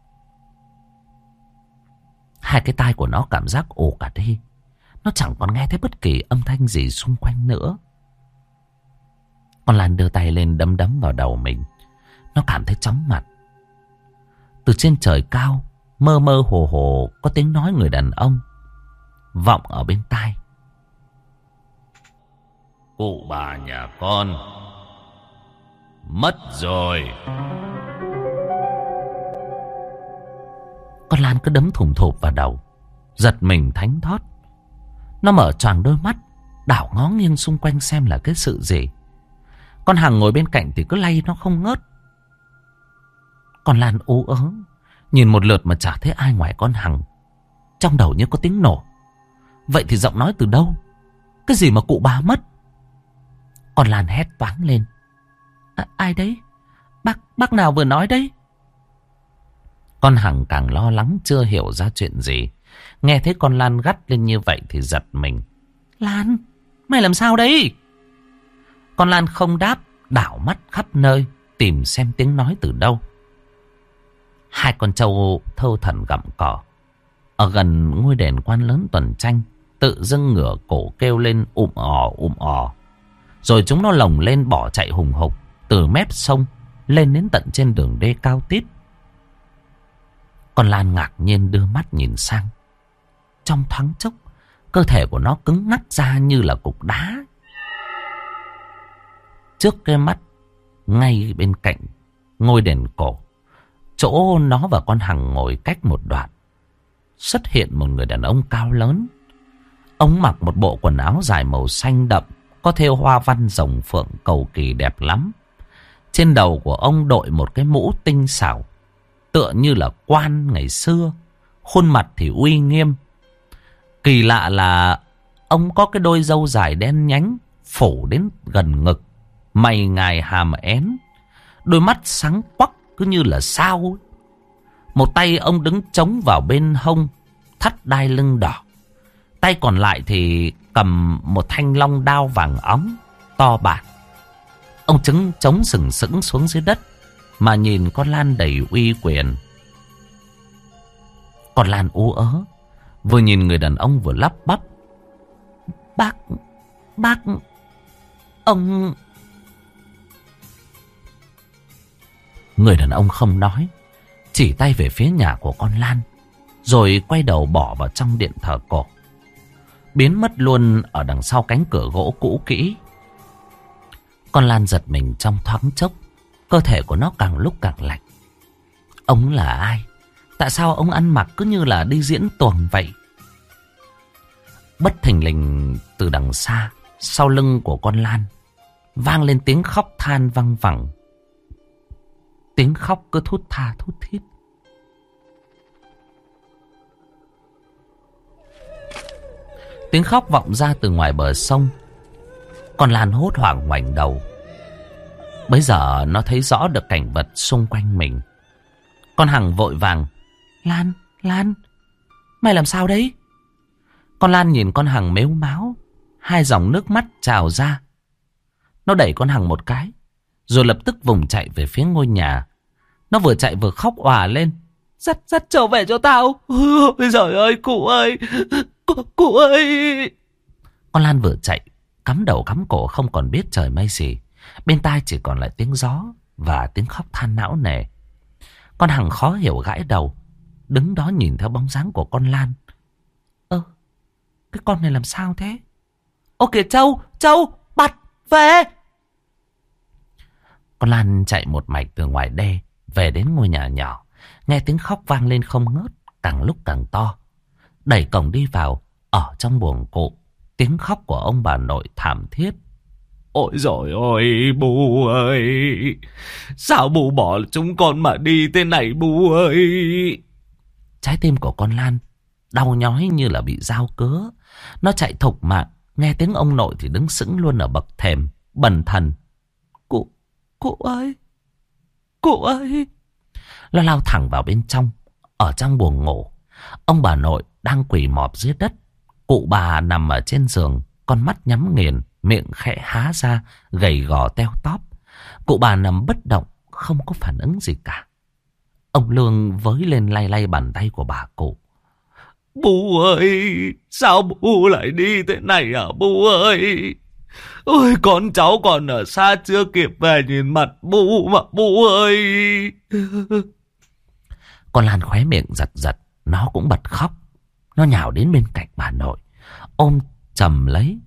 Hai cái tai của nó cảm giác ồ cả đi. Nó chẳng còn nghe thấy bất kỳ âm thanh gì xung quanh nữa. Con Lan đưa tay lên đấm đấm vào đầu mình. Nó cảm thấy chóng mặt. Từ trên trời cao, mơ mơ hồ hồ có tiếng nói người đàn ông vọng ở bên tai. Cụ bà nhà con mất rồi. Con Lan cứ đấm thủng thụp vào đầu, giật mình thánh thót. Nó mở choàng đôi mắt, đảo ngó nghiêng xung quanh xem là cái sự gì. Con Hằng ngồi bên cạnh thì cứ lay nó không ngớt. Con Lan ú ớ, nhìn một lượt mà chả thấy ai ngoài con Hằng. Trong đầu như có tiếng nổ. Vậy thì giọng nói từ đâu? Cái gì mà cụ bà mất? Con Lan hét toáng lên. À, ai đấy? Bác, bác nào vừa nói đấy? Con Hằng càng lo lắng chưa hiểu ra chuyện gì. Nghe thấy con Lan gắt lên như vậy thì giật mình. Lan, mày làm sao đấy? Con Lan không đáp, đảo mắt khắp nơi tìm xem tiếng nói từ đâu. Hai con trâu thơ thẩn gặm cỏ ở gần ngôi đền quan lớn tuần tranh tự dưng ngửa cổ kêu lên ụm ò ụm ò. Rồi chúng nó lồng lên bỏ chạy hùng hục từ mép sông lên đến tận trên đường đê cao tít. Con Lan ngạc nhiên đưa mắt nhìn sang. Trong thoáng chốc, cơ thể của nó cứng ngắc ra như là cục đá. Trước cái mắt, ngay bên cạnh ngôi đền cổ, chỗ nó và con Hằng ngồi cách một đoạn, xuất hiện một người đàn ông cao lớn. Ông mặc một bộ quần áo dài màu xanh đậm, có thêu hoa văn rồng phượng cầu kỳ đẹp lắm. Trên đầu của ông đội một cái mũ tinh xảo, tựa như là quan ngày xưa. Khuôn mặt thì uy nghiêm. Kỳ lạ là ông có cái đôi râu dài đen nhánh phủ đến gần ngực, mày ngài hàm én, đôi mắt sáng quắc cứ như là sao. Một tay ông đứng chống vào bên hông thắt đai lưng đỏ, tay còn lại thì cầm một thanh long đao vàng óng to bản. Ông chứng chống sừng sững xuống dưới đất mà nhìn con Lan đầy uy quyền. Con Lan ú ớ, vừa nhìn người đàn ông vừa lắp bắp. Bác, bác, ông... Người đàn ông không nói, chỉ tay về phía nhà của con Lan, rồi quay đầu bỏ vào trong điện thờ cổ, biến mất luôn ở đằng sau cánh cửa gỗ cũ kỹ. Con Lan giật mình trong thoáng chốc, cơ thể của nó càng lúc càng lạnh. Ông là ai? Tại sao ông ăn mặc cứ như là đi diễn tuồng vậy? Bất thình lình từ đằng xa, sau lưng của con Lan, vang lên tiếng khóc than văng vẳng. Tiếng khóc cứ thút tha thút thít. Tiếng khóc vọng ra từ ngoài bờ sông. Con Lan hốt hoảng ngoảnh đầu. Bấy giờ nó thấy rõ được cảnh vật xung quanh mình. Con Hằng vội vàng. Lan, Lan, mày làm sao đấy? Con Lan nhìn con Hằng mếu máo, hai dòng nước mắt trào ra. Nó đẩy con Hằng một cái, rồi lập tức vùng chạy về phía ngôi nhà. Nó vừa chạy vừa khóc òa lên. Dắt, dắt trở về cho tao. Ôi giời ơi, cụ ơi, cụ, cụ ơi. Con Lan vừa chạy, cắm đầu cắm cổ không còn biết trời mây gì. Bên tai chỉ còn lại tiếng gió và tiếng khóc than não nề. Con Hằng khó hiểu gãi đầu, đứng đó nhìn theo bóng dáng của con Lan. Ơ, cái con này làm sao thế? Ô kìa Châu, Châu, Bặt, về. Con Lan chạy một mạch từ ngoài đê về đến ngôi nhà nhỏ. Nghe tiếng khóc vang lên không ngớt, càng lúc càng to. Đẩy cổng đi vào, ở trong buồng cụ, tiếng khóc của ông bà nội thảm thiết. Ôi dồi ôi, bố ơi! Sao bố bỏ chúng con mà đi thế này bố ơi? Trái tim của con Lan đau nhói như là bị dao cứa. Nó chạy thục mạng. Nghe tiếng ông nội thì đứng sững luôn ở bậc thềm, bần thần. Cụ, cụ ơi! Cụ ơi! Nó lao thẳng vào bên trong. Ở trong buồng ngủ, ông bà nội đang quỳ mọp dưới đất. Cụ bà nằm ở trên giường, con mắt nhắm nghiền, miệng khẽ há ra, gầy gò teo tóp. Cụ bà nằm bất động, không có phản ứng gì cả. Ông Lương với lên lay lay bàn tay của bà cụ. Bố ơi! Sao bố lại đi thế này hả bố ơi? Ôi con cháu còn ở xa chưa kịp về nhìn mặt bố mà bố ơi! Con Lan khóe miệng giật giật. Nó cũng bật khóc. Nó nhào đến bên cạnh bà nội, ôm chầm lấy.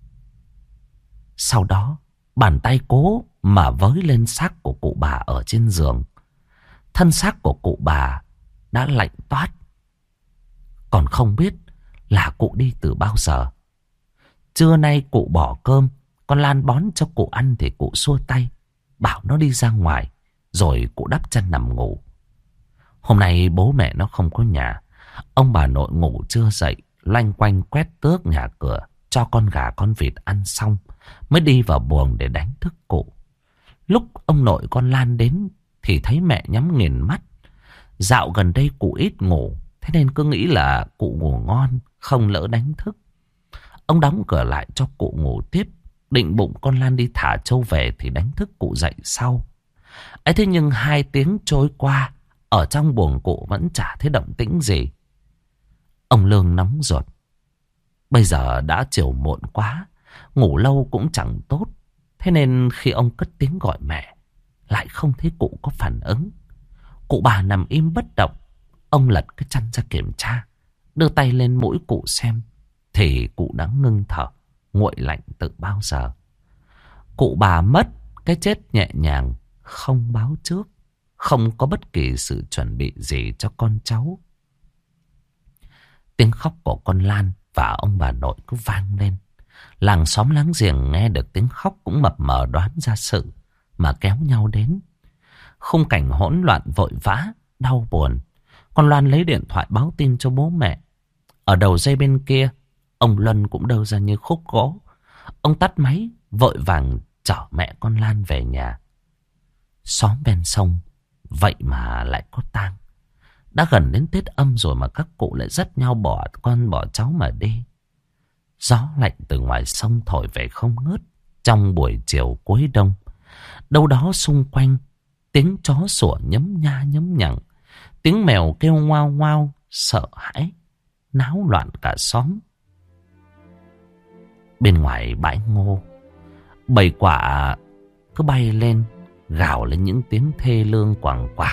Sau đó bàn tay cố mà với lên xác của cụ bà ở trên giường. Thân xác của cụ bà đã lạnh toát. Còn không biết là cụ đi từ bao giờ. Trưa nay cụ bỏ cơm, con Lan bón cho cụ ăn thì cụ xua tay, bảo nó đi ra ngoài. Rồi cụ đắp chân nằm ngủ. Hôm nay bố mẹ nó không có nhà. Ông bà nội ngủ chưa dậy, loanh quanh quét tước nhà cửa, cho con gà con vịt ăn xong mới đi vào buồng để đánh thức cụ. Lúc ông nội con Lan đến thì thấy mẹ nhắm nghiền mắt. Dạo gần đây cụ ít ngủ, thế nên cứ nghĩ là cụ ngủ ngon, không lỡ đánh thức. Ông đóng cửa lại cho cụ ngủ tiếp, định bụng con Lan đi thả trâu về thì đánh thức cụ dậy sau. Ấy thế nhưng hai tiếng trôi qua, ở trong buồng cụ vẫn chả thấy động tĩnh gì. Ông Lương nóng ruột. Bây giờ đã chiều muộn quá, ngủ lâu cũng chẳng tốt. Thế nên khi ông cất tiếng gọi mẹ, lại không thấy cụ có phản ứng. Cụ bà nằm im bất động. Ông lật cái chăn ra kiểm tra, đưa tay lên mũi cụ xem, thì cụ đã ngưng thở, nguội lạnh từ bao giờ. Cụ bà mất cái chết nhẹ nhàng, không báo trước, không có bất kỳ sự chuẩn bị gì cho con cháu. Tiếng khóc của con Lan và ông bà nội cứ vang lên. Làng xóm láng giềng nghe được tiếng khóc cũng mập mờ đoán ra sự mà kéo nhau đến. Khung cảnh hỗn loạn vội vã, đau buồn. Con Loan lấy điện thoại báo tin cho bố mẹ. Ở đầu dây bên kia, ông Luân cũng đơ ra như khúc gỗ. Ông tắt máy, vội vàng chở mẹ con Lan về nhà. Xóm ven sông, vậy mà lại có tang. Đã gần đến Tết Âm rồi mà các cụ lại dắt nhau bỏ con bỏ cháu mà đi. Gió lạnh từ ngoài sông thổi về không ngớt. Trong buổi chiều cuối đông, đâu đó xung quanh, tiếng chó sủa nhấm nha nhấm nhằng, tiếng mèo kêu ngoao ngoao, sợ hãi, náo loạn cả xóm. Bên ngoài bãi ngô, bầy quạ cứ bay lên, gào lên những tiếng thê lương quàng quạc.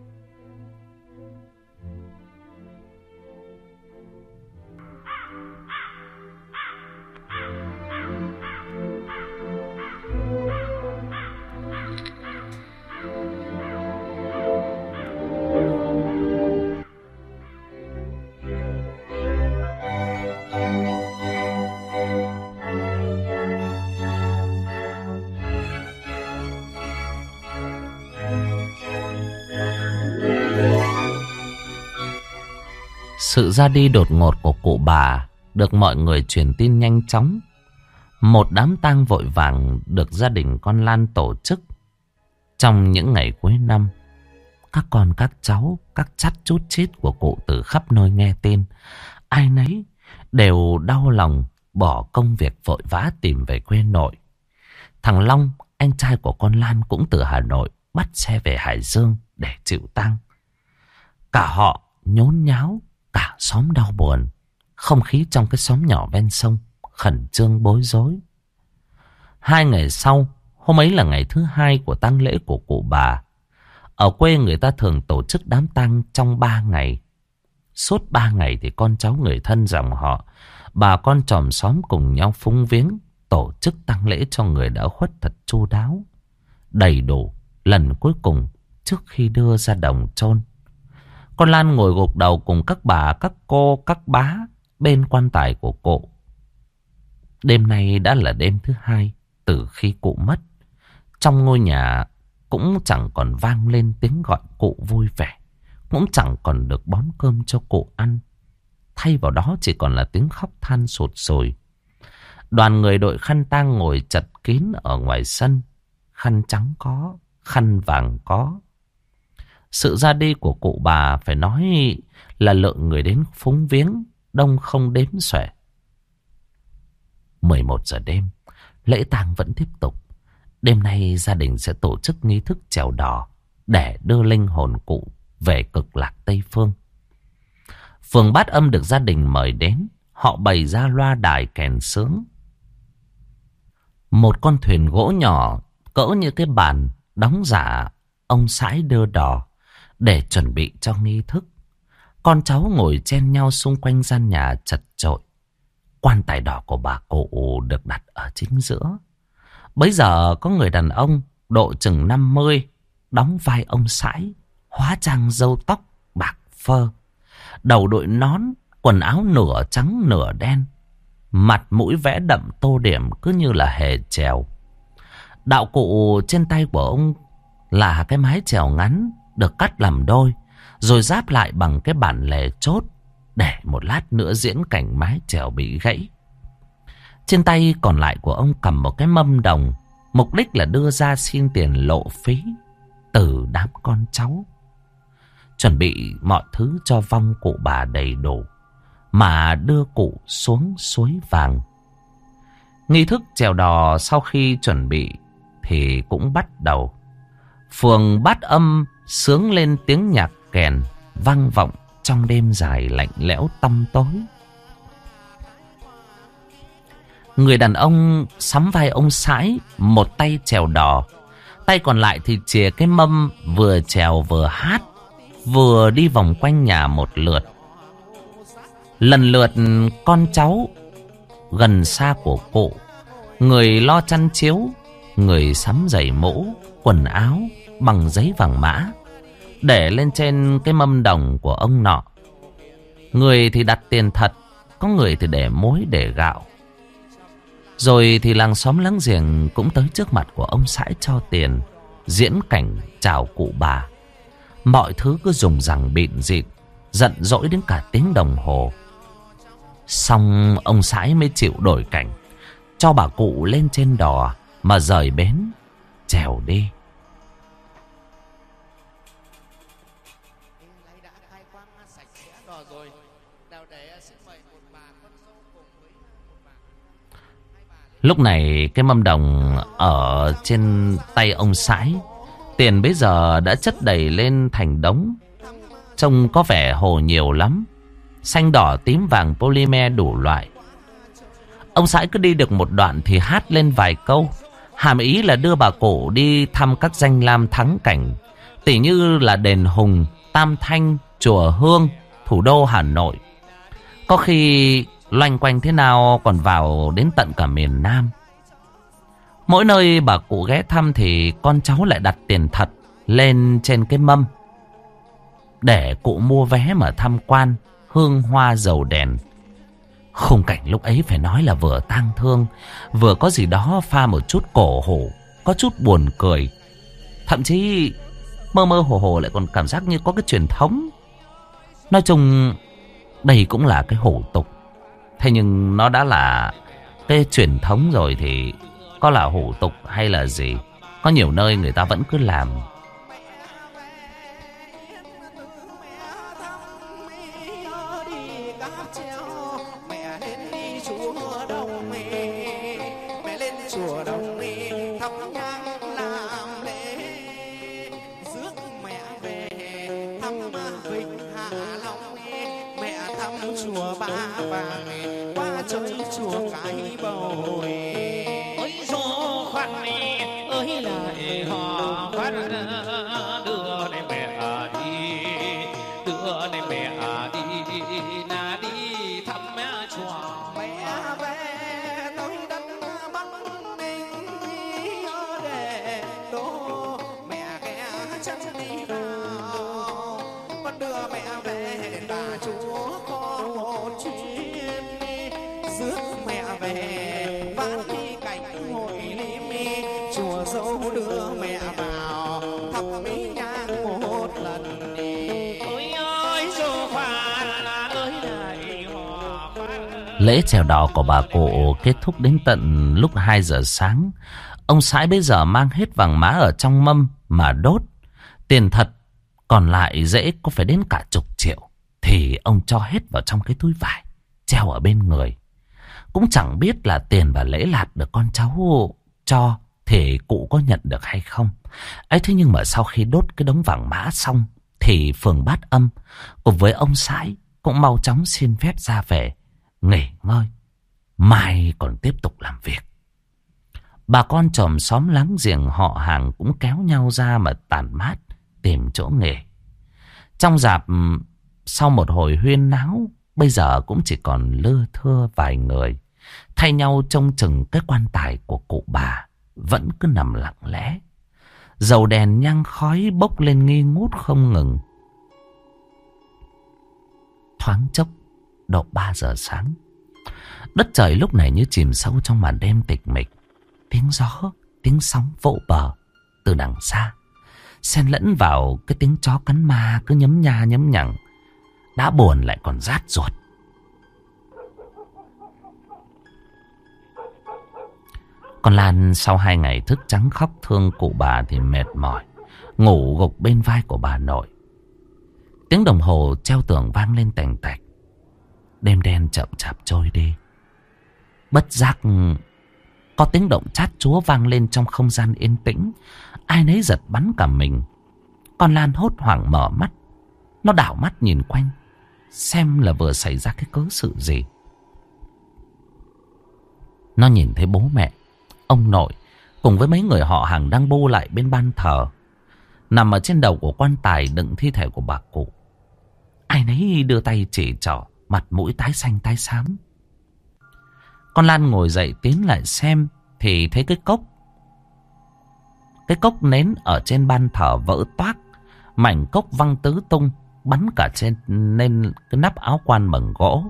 Sự ra đi đột ngột của cụ bà được mọi người truyền tin nhanh chóng. Một đám tang vội vàng được gia đình con Lan tổ chức. Trong những ngày cuối năm, các con các cháu, các chắt chút chít của cụ từ khắp nơi nghe tin, ai nấy đều đau lòng bỏ công việc vội vã tìm về quê nội. Thằng Long, anh trai của con Lan, cũng từ Hà Nội bắt xe về Hải Dương để chịu tang. Cả họ nhốn nháo, cả xóm đau buồn. Không khí trong cái xóm nhỏ ven sông khẩn trương bối rối. Hai ngày sau, hôm ấy là ngày thứ hai của tang lễ của cụ bà. Ở quê người ta thường tổ chức đám tang trong ba ngày. Suốt ba ngày thì con cháu người thân dòng họ, bà con chòm xóm cùng nhau phúng viếng, tổ chức tang lễ cho người đã khuất thật chu đáo, đầy đủ, lần cuối cùng trước khi đưa ra đồng chôn. Con Lan ngồi gục đầu cùng các bà, các cô, các bá bên quan tài của cụ. Đêm nay đã là đêm thứ hai. Từ khi cụ mất, trong ngôi nhà cũng chẳng còn vang lên tiếng gọi cụ vui vẻ, cũng chẳng còn được bón cơm cho cụ ăn. Thay vào đó chỉ còn là tiếng khóc than sụt sùi. Đoàn người đội khăn tang ngồi chật kín ở ngoài sân. Khăn trắng có, khăn vàng có. Sự ra đi của cụ bà phải nói là lượng người đến phúng viếng đông không đếm xuể. mười một giờ đêm, lễ tang vẫn tiếp tục. Đêm nay gia đình sẽ tổ chức nghi thức chèo đò để đưa linh hồn cụ về cực lạc Tây Phương. Phường Bát Âm được gia đình mời đến. Họ bày ra loa đài kèn sướng. Một con thuyền gỗ nhỏ cỡ như cái bàn đóng giả ông sãi đưa đò để chuẩn bị cho nghi thức. Con cháu ngồi chen nhau xung quanh gian nhà chật chội. Quan tài đỏ của bà cụ được đặt ở chính giữa. Bấy giờ có người đàn ông độ chừng năm mươi đóng vai ông sãi, hóa trang râu tóc bạc phơ, đầu đội nón, quần áo nửa trắng nửa đen, mặt mũi vẽ đậm tô điểm cứ như là hề chèo. Đạo cụ trên tay của ông là cái mái chèo ngắn được cắt làm đôi, rồi giáp lại bằng cái bản lề chốt để một lát nữa diễn cảnh mái chèo bị gãy. Trên tay còn lại của ông cầm một cái mâm đồng, mục đích là đưa ra xin tiền lộ phí từ đám con cháu, chuẩn bị mọi thứ cho vong cụ bà đầy đủ mà đưa cụ xuống suối vàng. Nghi thức chèo đò sau khi chuẩn bị thì cũng bắt đầu. Phường Bát Âm sướng lên tiếng nhạc kèn vang vọng trong đêm dài lạnh lẽo tăm tối. Người đàn ông sắm vai ông sãi, một tay chèo đò, tay còn lại thì chìa cái mâm, vừa chèo vừa hát, vừa đi vòng quanh nhà một lượt. Lần lượt con cháu gần xa của cụ, người lo chăn chiếu, người sắm giày mũ, quần áo bằng giấy vàng mã để lên trên cái mâm đồng của ông nọ. Người thì đặt tiền thật, có người thì để muối để gạo. Rồi thì làng xóm láng giềng cũng tới trước mặt của ông sãi cho tiền, diễn cảnh chào cụ bà. Mọi thứ cứ rùng rằng bịn rịt, giận dỗi đến cả tiếng đồng hồ. Xong ông sãi mới chịu đổi cảnh, cho bà cụ lên trên đò mà rời bến chèo đi. Lúc này cái mâm đồng ở trên tay ông sãi, tiền bây giờ đã chất đầy lên thành đống. Trông có vẻ hồ nhiều lắm, xanh đỏ tím vàng polymer đủ loại. Ông sãi cứ đi được một đoạn thì hát lên vài câu, hàm ý là đưa bà cụ đi thăm các danh lam thắng cảnh, tỉ như là đền Hùng, Tam Thanh, chùa Hương, thủ đô Hà Nội. Có khi loanh quanh thế nào còn vào đến tận cả miền Nam. Mỗi nơi bà cụ ghé thăm thì con cháu lại đặt tiền thật lên trên cái mâm để cụ mua vé mà tham quan, hương hoa dầu đèn. Khung cảnh lúc ấy phải nói là vừa tang thương, vừa có gì đó pha một chút cổ hủ, có chút buồn cười. Thậm chí mơ mơ hồ hồ lại còn cảm giác như có cái truyền thống. Nói chung đây cũng là cái hủ tục. Thế nhưng nó đã là cái truyền thống rồi thì có là hủ tục hay là gì, có nhiều nơi người ta vẫn cứ làm. Rước mẹ về vãn đi cảnh hội lim dâu đưa mẹ vào thắp mấy nhang một lần đi. Ôi ơi dâu khoan ơi đại hòa khoan. Lễ chèo đò của bà cụ kết thúc đến tận lúc hai giờ sáng. Ông sãi bây giờ mang hết vàng mã ở trong mâm mà đốt. Tiền thật còn lại dễ có phải đến cả chục triệu thì ông cho hết vào trong cái túi vải treo ở bên người. Cũng chẳng biết là tiền và lễ lạt được con cháu cho thì cụ có nhận được hay không. Ấy thế nhưng mà sau khi đốt cái đống vàng mã xong thì phường Bát Âm cùng với ông sãi cũng mau chóng xin phép ra về nghỉ ngơi, mai còn tiếp tục làm việc. Bà con chòm xóm láng giềng họ hàng cũng kéo nhau ra mà tản mát tìm chỗ nghỉ. Trong rạp sau một hồi huyên náo bây giờ cũng chỉ còn lưa thưa vài người thay nhau trông chừng cái quan tài của cụ bà vẫn cứ nằm lặng lẽ. Dầu đèn nhang khói bốc lên nghi ngút không ngừng. Thoáng chốc độ ba giờ sáng, đất trời lúc này như chìm sâu trong màn đêm tịch mịch. Tiếng gió, tiếng sóng vỗ bờ từ đằng xa xen lẫn vào cái tiếng chó cắn ma cứ nhấm nha nhấm nhằng, đã buồn lại còn rát ruột. Con Lan sau hai ngày thức trắng khóc thương cụ bà thì mệt mỏi, ngủ gục bên vai của bà nội. Tiếng đồng hồ treo tường vang lên tành tạch. Đêm đen chậm chạp trôi đi. Bất giác có tiếng động chát chúa vang lên trong không gian yên tĩnh. Ai nấy giật bắn cả mình. Con Lan hốt hoảng mở mắt. Nó đảo mắt nhìn quanh xem là vừa xảy ra cái cớ sự gì. Nó nhìn thấy bố mẹ, ông nội cùng với mấy người họ hàng đang bu lại bên ban thờ. Nằm ở trên đầu của quan tài đựng thi thể của bà cụ. Ai nấy đưa tay chỉ trỏ, mặt mũi tái xanh tái xám. Con Lan ngồi dậy tiến lại xem thì thấy cái cốc Cái cốc nến ở trên ban thờ vỡ toác, mảnh cốc văng tứ tung, bắn cả trên nên cái nắp áo quan bằng gỗ.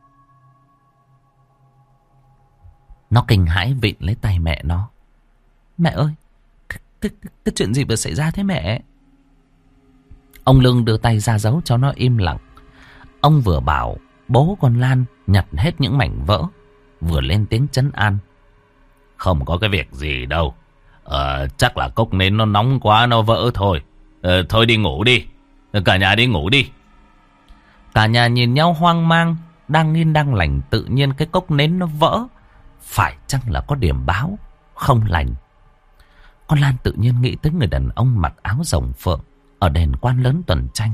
Nó kinh hãi vịn lấy tay mẹ nó. Mẹ ơi, cái, cái, cái chuyện gì vừa xảy ra thế mẹ? Ông Lương đưa tay ra dấu cho nó im lặng. Ông vừa bảo bố con Lan nhặt hết những mảnh vỡ, vừa lên tiếng trấn an. Không có cái việc gì đâu. Ờ, chắc là cốc nến nó nóng quá nó vỡ thôi. Ờ, thôi đi ngủ đi. Cả nhà đi ngủ đi. Cả nhà nhìn nhau hoang mang. Đang yên đang lành tự nhiên cái cốc nến nó vỡ. Phải chăng là có điểm báo không lành? Con Lan tự nhiên nghĩ tới người đàn ông mặc áo rồng phượng ở đền Quan Lớn tuần tranh.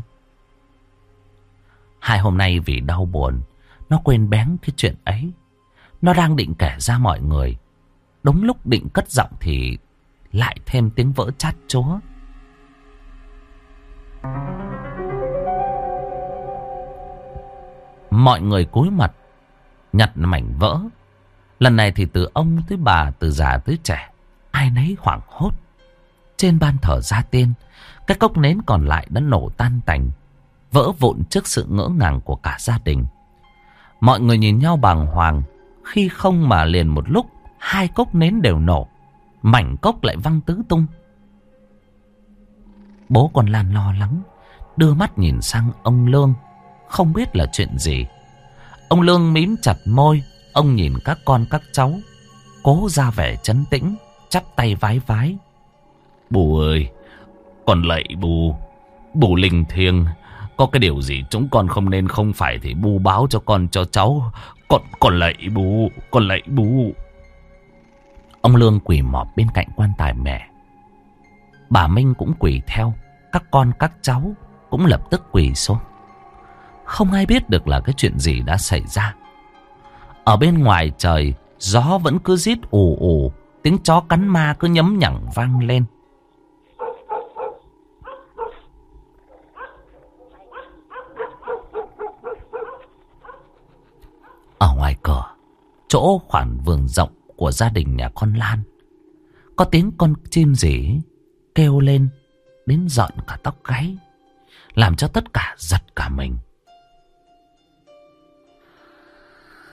Hai hôm nay vì đau buồn, nó quên bén cái chuyện ấy. Nó đang định kể ra mọi người. Đúng lúc định cất giọng thì lại thêm tiếng vỡ chát chúa. Mọi người cúi mặt nhặt mảnh vỡ. Lần này thì từ ông tới bà, từ già tới trẻ, ai nấy hoảng hốt. Trên ban thờ gia tiên, cái cốc nến còn lại đã nổ tan tành, vỡ vụn trước sự ngỡ ngàng của cả gia đình. Mọi người nhìn nhau bàng hoàng. Khi không mà liền một lúc hai cốc nến đều nổ, mảnh cốc lại văng tứ tung. Bố con Lan lo lắng, đưa mắt nhìn sang ông Lương, không biết là chuyện gì. Ông Lương mím chặt môi. Ông nhìn các con các cháu, cố ra vẻ trấn tĩnh, chắp tay vái vái. Bù ơi, con lạy bù, bù linh thiêng, có cái điều gì chúng con không nên không phải thì bù báo cho con cho cháu. Con, con lạy bù, con lạy bù. Ông Lương quỳ mọp bên cạnh quan tài mẹ. Bà Minh cũng quỳ theo. Các con các cháu cũng lập tức quỳ xuống. Không ai biết được là cái chuyện gì đã xảy ra. Ở bên ngoài trời, gió vẫn cứ rít ù ù, tiếng chó cắn ma cứ nhấm nhẳng vang lên. Ở ngoài cửa, chỗ khoản vườn rộng của gia đình nhà con Lan, có tiếng con chim rỉ kêu lên đến giận cả tóc gáy, làm cho tất cả giật cả mình.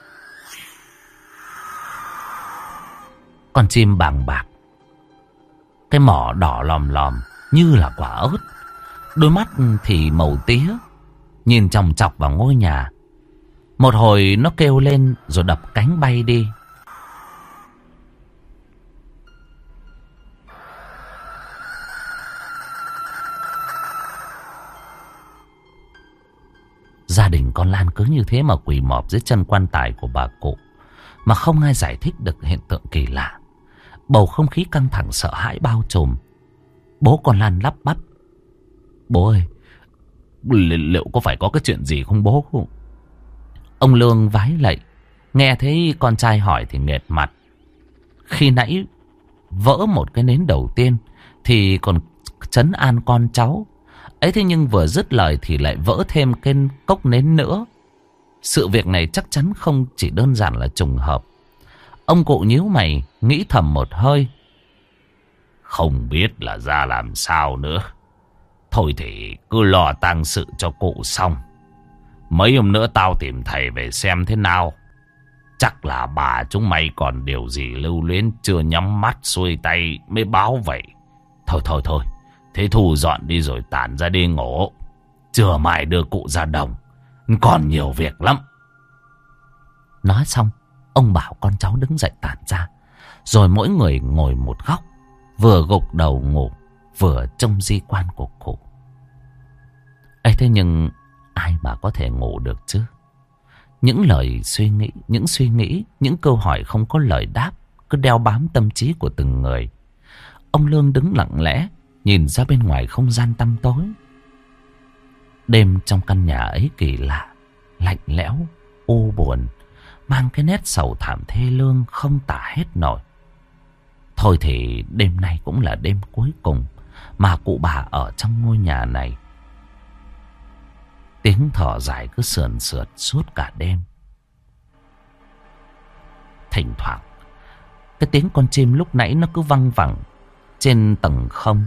Con chim bàng bạc Cái mỏ đỏ lòm lòm như là quả ớt. Đôi mắt thì màu tía, nhìn chòng chọc vào ngôi nhà. Một hồi nó kêu lên rồi đập cánh bay đi. Gia đình con Lan cứ như thế mà quỳ mọp dưới chân quan tài của bà cụ, mà không ai giải thích được hiện tượng kỳ lạ. Bầu không khí căng thẳng sợ hãi bao trùm. Bố con Lan lắp bắp: "Bố ơi, liệu có phải có cái chuyện gì không bố?" Ông Lương vái lạy, nghe thấy con trai hỏi thì nghệt mặt. Khi nãy vỡ một cái nến đầu tiên thì còn trấn an con cháu ấy, thế nhưng vừa dứt lời thì lại vỡ thêm cái cốc nến nữa. Sự việc này chắc chắn không chỉ đơn giản là trùng hợp. Ông cụ nhíu mày nghĩ thầm một hơi: không biết là ra làm sao nữa. Thôi thì cứ lo tang sự cho cụ xong. Mấy hôm nữa tao tìm thầy về xem thế nào. Chắc là bà chúng mày còn điều gì lưu luyến chưa nhắm mắt xuôi tay mới báo vậy. Thôi thôi thôi, thế thu dọn đi rồi tản ra đi ngủ. Trưa mai đưa cụ ra đồng, còn nhiều việc lắm. Nói xong, ông bảo con cháu đứng dậy tản ra. Rồi mỗi người ngồi một góc, vừa gục đầu ngủ, vừa trông di quan của cụ. Ấy thế nhưng ai mà có thể ngủ được chứ? Những lời suy nghĩ, những suy nghĩ, những câu hỏi không có lời đáp cứ đeo bám tâm trí của từng người. Ông Lương đứng lặng lẽ nhìn ra bên ngoài không gian tăm tối. Đêm trong căn nhà ấy kỳ lạ, lạnh lẽo, u buồn, mang cái nét sầu thảm thê lương không tả hết nổi. Thôi thì đêm nay cũng là đêm cuối cùng mà cụ bà ở trong ngôi nhà này. Tiếng thở dài cứ sườn sượt suốt cả đêm. Thỉnh thoảng cái tiếng con chim lúc nãy nó cứ văng vẳng trên tầng không.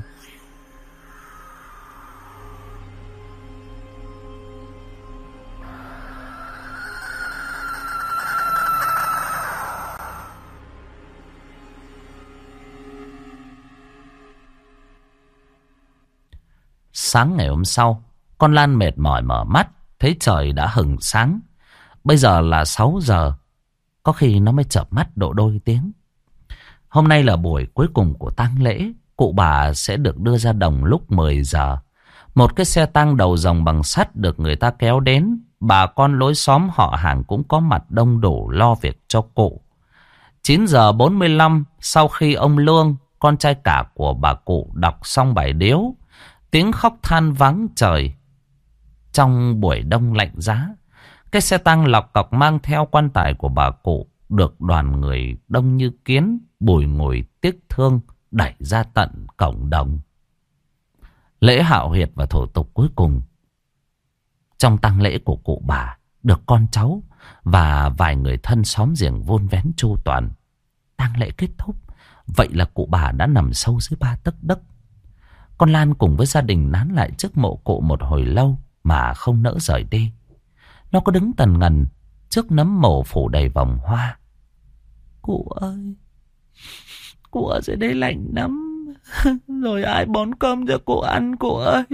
Sáng ngày hôm sau, con Lan mệt mỏi mở mắt, thấy trời đã hừng sáng. Bây giờ là sáu giờ, có khi nó mới chợp mắt độ đôi tiếng. Hôm nay là buổi cuối cùng của tang lễ, cụ bà sẽ được đưa ra đồng lúc mười giờ. Một cái xe tang đầu rồng bằng sắt được người ta kéo đến, bà con lối xóm họ hàng cũng có mặt đông đủ lo việc cho cụ. chín giờ bốn mươi lăm, sau khi ông Lương, con trai cả của bà cụ đọc xong bài điếu, tiếng khóc than vắng trời. Trong buổi đông lạnh giá, cái xe tang lọc cọc mang theo quan tài của bà cụ được đoàn người đông như kiến, bùi ngùi tiếc thương đẩy ra tận cổng đồng. Lễ hạo huyệt và thủ tục cuối cùng trong tang lễ của cụ bà được con cháu và vài người thân xóm giềng vun vén chu toàn. Tang lễ kết thúc, vậy là cụ bà đã nằm sâu dưới ba tấc đất. Con Lan cùng với gia đình nán lại trước mộ cụ một hồi lâu mà không nỡ rời đi. Nó có đứng tần ngần trước nấm mồ phủ đầy vòng hoa. Cụ ơi, cụ ở dưới đây lạnh lắm. Rồi ai bón cơm cho cụ ăn cụ ơi.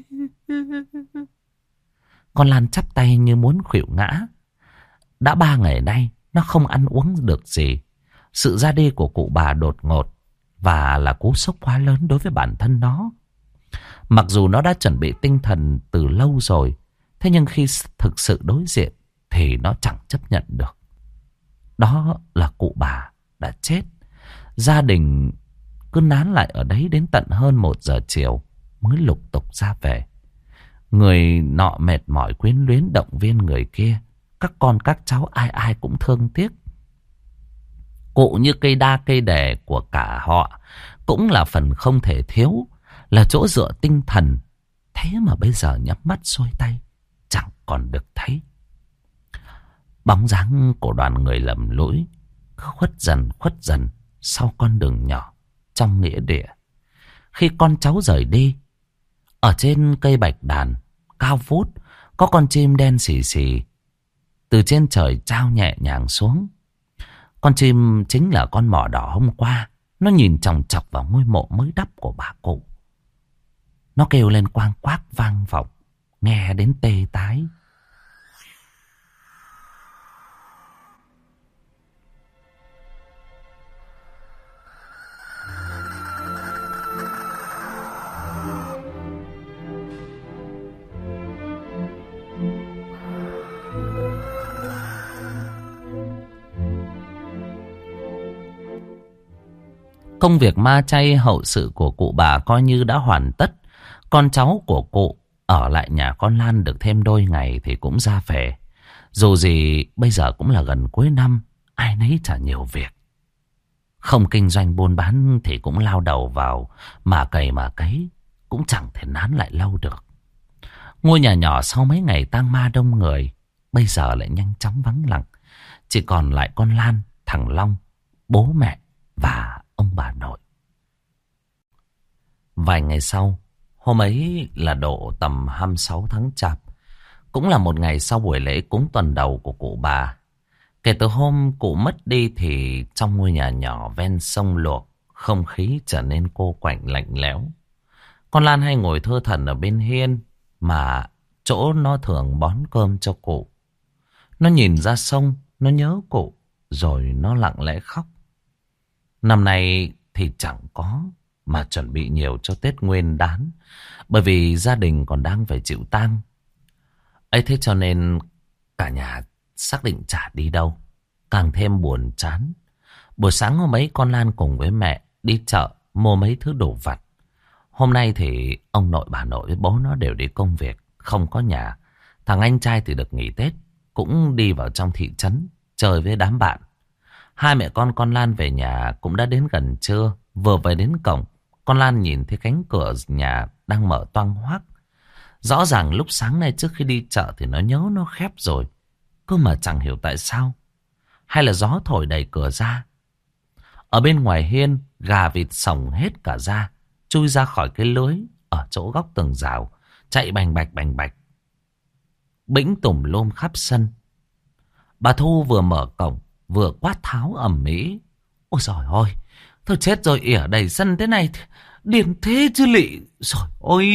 Con Lan chắp tay như muốn khuỵu ngã. Đã ba ngày nay nó không ăn uống được gì. Sự ra đi của cụ bà đột ngột và là cú sốc quá lớn đối với bản thân nó. Mặc dù nó đã chuẩn bị tinh thần từ lâu rồi, thế nhưng khi thực sự đối diện thì nó chẳng chấp nhận được. Đó là cụ bà đã chết. Gia đình cứ nán lại ở đấy đến tận hơn một giờ chiều mới lục tục ra về. Người nọ mệt mỏi quyến luyến động viên người kia. Các con các cháu ai ai cũng thương tiếc. Cụ như cây đa cây đề của cả họ, cũng là phần không thể thiếu, là chỗ dựa tinh thần. Thế mà bây giờ nhắm mắt xuôi tay chẳng còn được thấy. Bóng dáng của đoàn người lầm lũi khuất dần khuất dần sau con đường nhỏ trong nghĩa địa. Khi con cháu rời đi, ở trên cây bạch đàn cao vút có con chim đen xì xì từ trên trời trao nhẹ nhàng xuống. Con chim chính là con mỏ đỏ hôm qua Nó nhìn chòng chọc vào ngôi mộ mới đắp của bà cụ. Nó kêu lên quang quác vang vọng, nghe đến tê tái. Công việc ma chay hậu sự của cụ bà coi như đã hoàn tất. Con cháu của cụ ở lại nhà con Lan được thêm đôi ngày thì cũng ra về. Dù gì bây giờ cũng là gần cuối năm, ai nấy chả nhiều việc. Không kinh doanh buôn bán thì cũng lao đầu vào mà cày mà cấy, cũng chẳng thể nán lại lâu được. Ngôi nhà nhỏ sau mấy ngày tang ma đông người, bây giờ lại nhanh chóng vắng lặng. Chỉ còn lại con Lan, thằng Long, bố mẹ và ông bà nội. Vài ngày sau, hôm ấy là độ tầm hai mươi sáu tháng Chạp, cũng là một ngày sau buổi lễ cúng tuần đầu của cụ bà. Kể từ hôm cụ mất đi thì trong ngôi nhà nhỏ ven sông Luộc, không khí trở nên cô quạnh lạnh lẽo. Con Lan hay ngồi thơ thẩn ở bên hiên mà chỗ nó thường bón cơm cho cụ. Nó nhìn ra sông, nó nhớ cụ, rồi nó lặng lẽ khóc. Năm nay thì chẳng có mà chuẩn bị nhiều cho Tết Nguyên Đán, bởi vì gia đình còn đang phải chịu tang. Ấy thế cho nên cả nhà xác định chả đi đâu, càng thêm buồn chán. Buổi sáng hôm ấy con Lan cùng với mẹ đi chợ mua mấy thứ đồ vặt. Hôm nay thì ông nội bà nội với bố nó đều đi công việc, không có nhà. Thằng anh trai thì được nghỉ Tết, cũng đi vào trong thị trấn chơi với đám bạn. Hai mẹ con con Lan về nhà cũng đã đến gần trưa. Vừa về đến cổng, con Lan nhìn thấy cánh cửa nhà đang mở toang hoác. Rõ ràng lúc sáng nay trước khi đi chợ thì nó nhớ nó khép rồi, cơ mà chẳng hiểu tại sao. Hay là gió thổi đẩy cửa ra. Ở bên ngoài hiên, gà vịt sổng hết cả ra, chui ra khỏi cái lưới ở chỗ góc tường rào, chạy bành bạch bành bạch, bĩnh tùm lum khắp sân. Bà Thu vừa mở cổng vừa quát tháo ầm ĩ. Ôi giời ơi, thôi chết rồi, ỉa đầy sân thế này, điên thế chứ lị. Rồi ôi.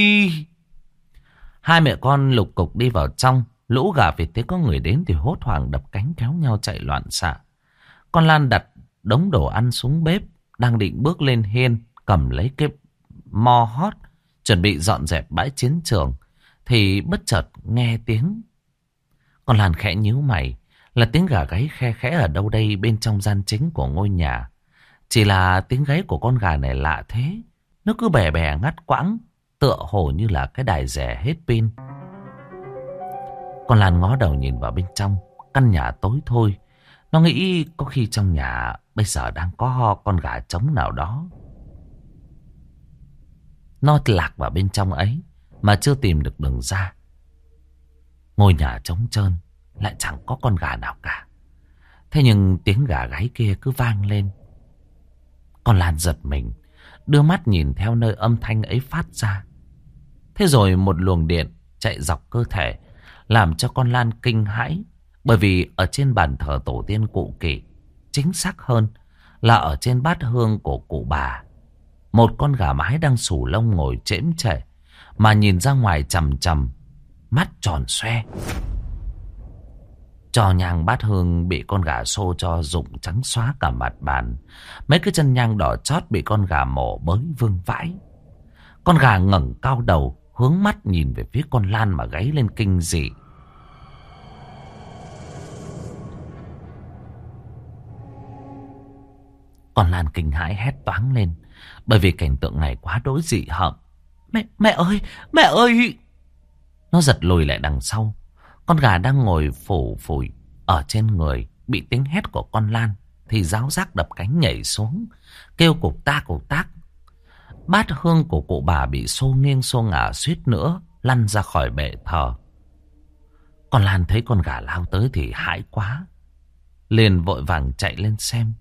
Hai mẹ con lục cục đi vào trong. Lũ gà vịt thấy có người đến thì hốt hoảng đập cánh kéo nhau chạy loạn xạ. Con Lan đặt đống đồ ăn xuống bếp, đang định bước lên hiên cầm lấy cái mo hót chuẩn bị dọn dẹp bãi chiến trường thì bất chợt nghe tiếng. Con Lan khẽ nhíu mày, là tiếng gà gáy khe khẽ ở đâu đây bên trong gian chính của ngôi nhà. Chỉ là tiếng gáy của con gà này lạ thế, nó cứ bè bè ngắt quãng, tựa hồ như là cái đài rẻ hết pin. Con Lan ngó đầu nhìn vào bên trong, căn nhà tối thôi. Nó nghĩ có khi trong nhà bây giờ đang có con gà trống nào đó. Nó lạc vào bên trong ấy mà chưa tìm được đường ra. Ngôi nhà trống trơn, lại chẳng có con gà nào cả. Thế nhưng tiếng gà gáy kia cứ vang lên. Con Lan giật mình, đưa mắt nhìn theo nơi âm thanh ấy phát ra. Thế rồi một luồng điện chạy dọc cơ thể, làm cho con Lan kinh hãi. Bởi vì ở trên bàn thờ tổ tiên cụ Kỷ, chính xác hơn là ở trên bát hương của cụ bà, một con gà mái đang xù lông ngồi chễm chệ mà nhìn ra ngoài chằm chằm, mắt tròn xoe. Cho nhang bát hương bị con gà xô cho rụng trắng xóa cả mặt bàn. Mấy cái chân nhang đỏ chót bị con gà mổ bới vương vãi. Con gà ngẩng cao đầu, hướng mắt nhìn về phía con Lan mà gáy lên kinh dị. Con Lan kinh hãi hét toáng lên, bởi vì cảnh tượng này quá đỗi dị hợm. Mẹ, mẹ ơi, mẹ ơi! Nó giật lùi lại đằng sau. Con gà đang ngồi phủ phủi ở trên người, bị tiếng hét của con Lan thì ráo rác đập cánh nhảy xuống, kêu cục ta cục tác. Bát hương của cụ bà bị xô nghiêng xô ngả suýt nữa lăn ra khỏi bệ thờ. Con Lan thấy con gà lao tới thì hãi quá, liền vội vàng chạy lên xem.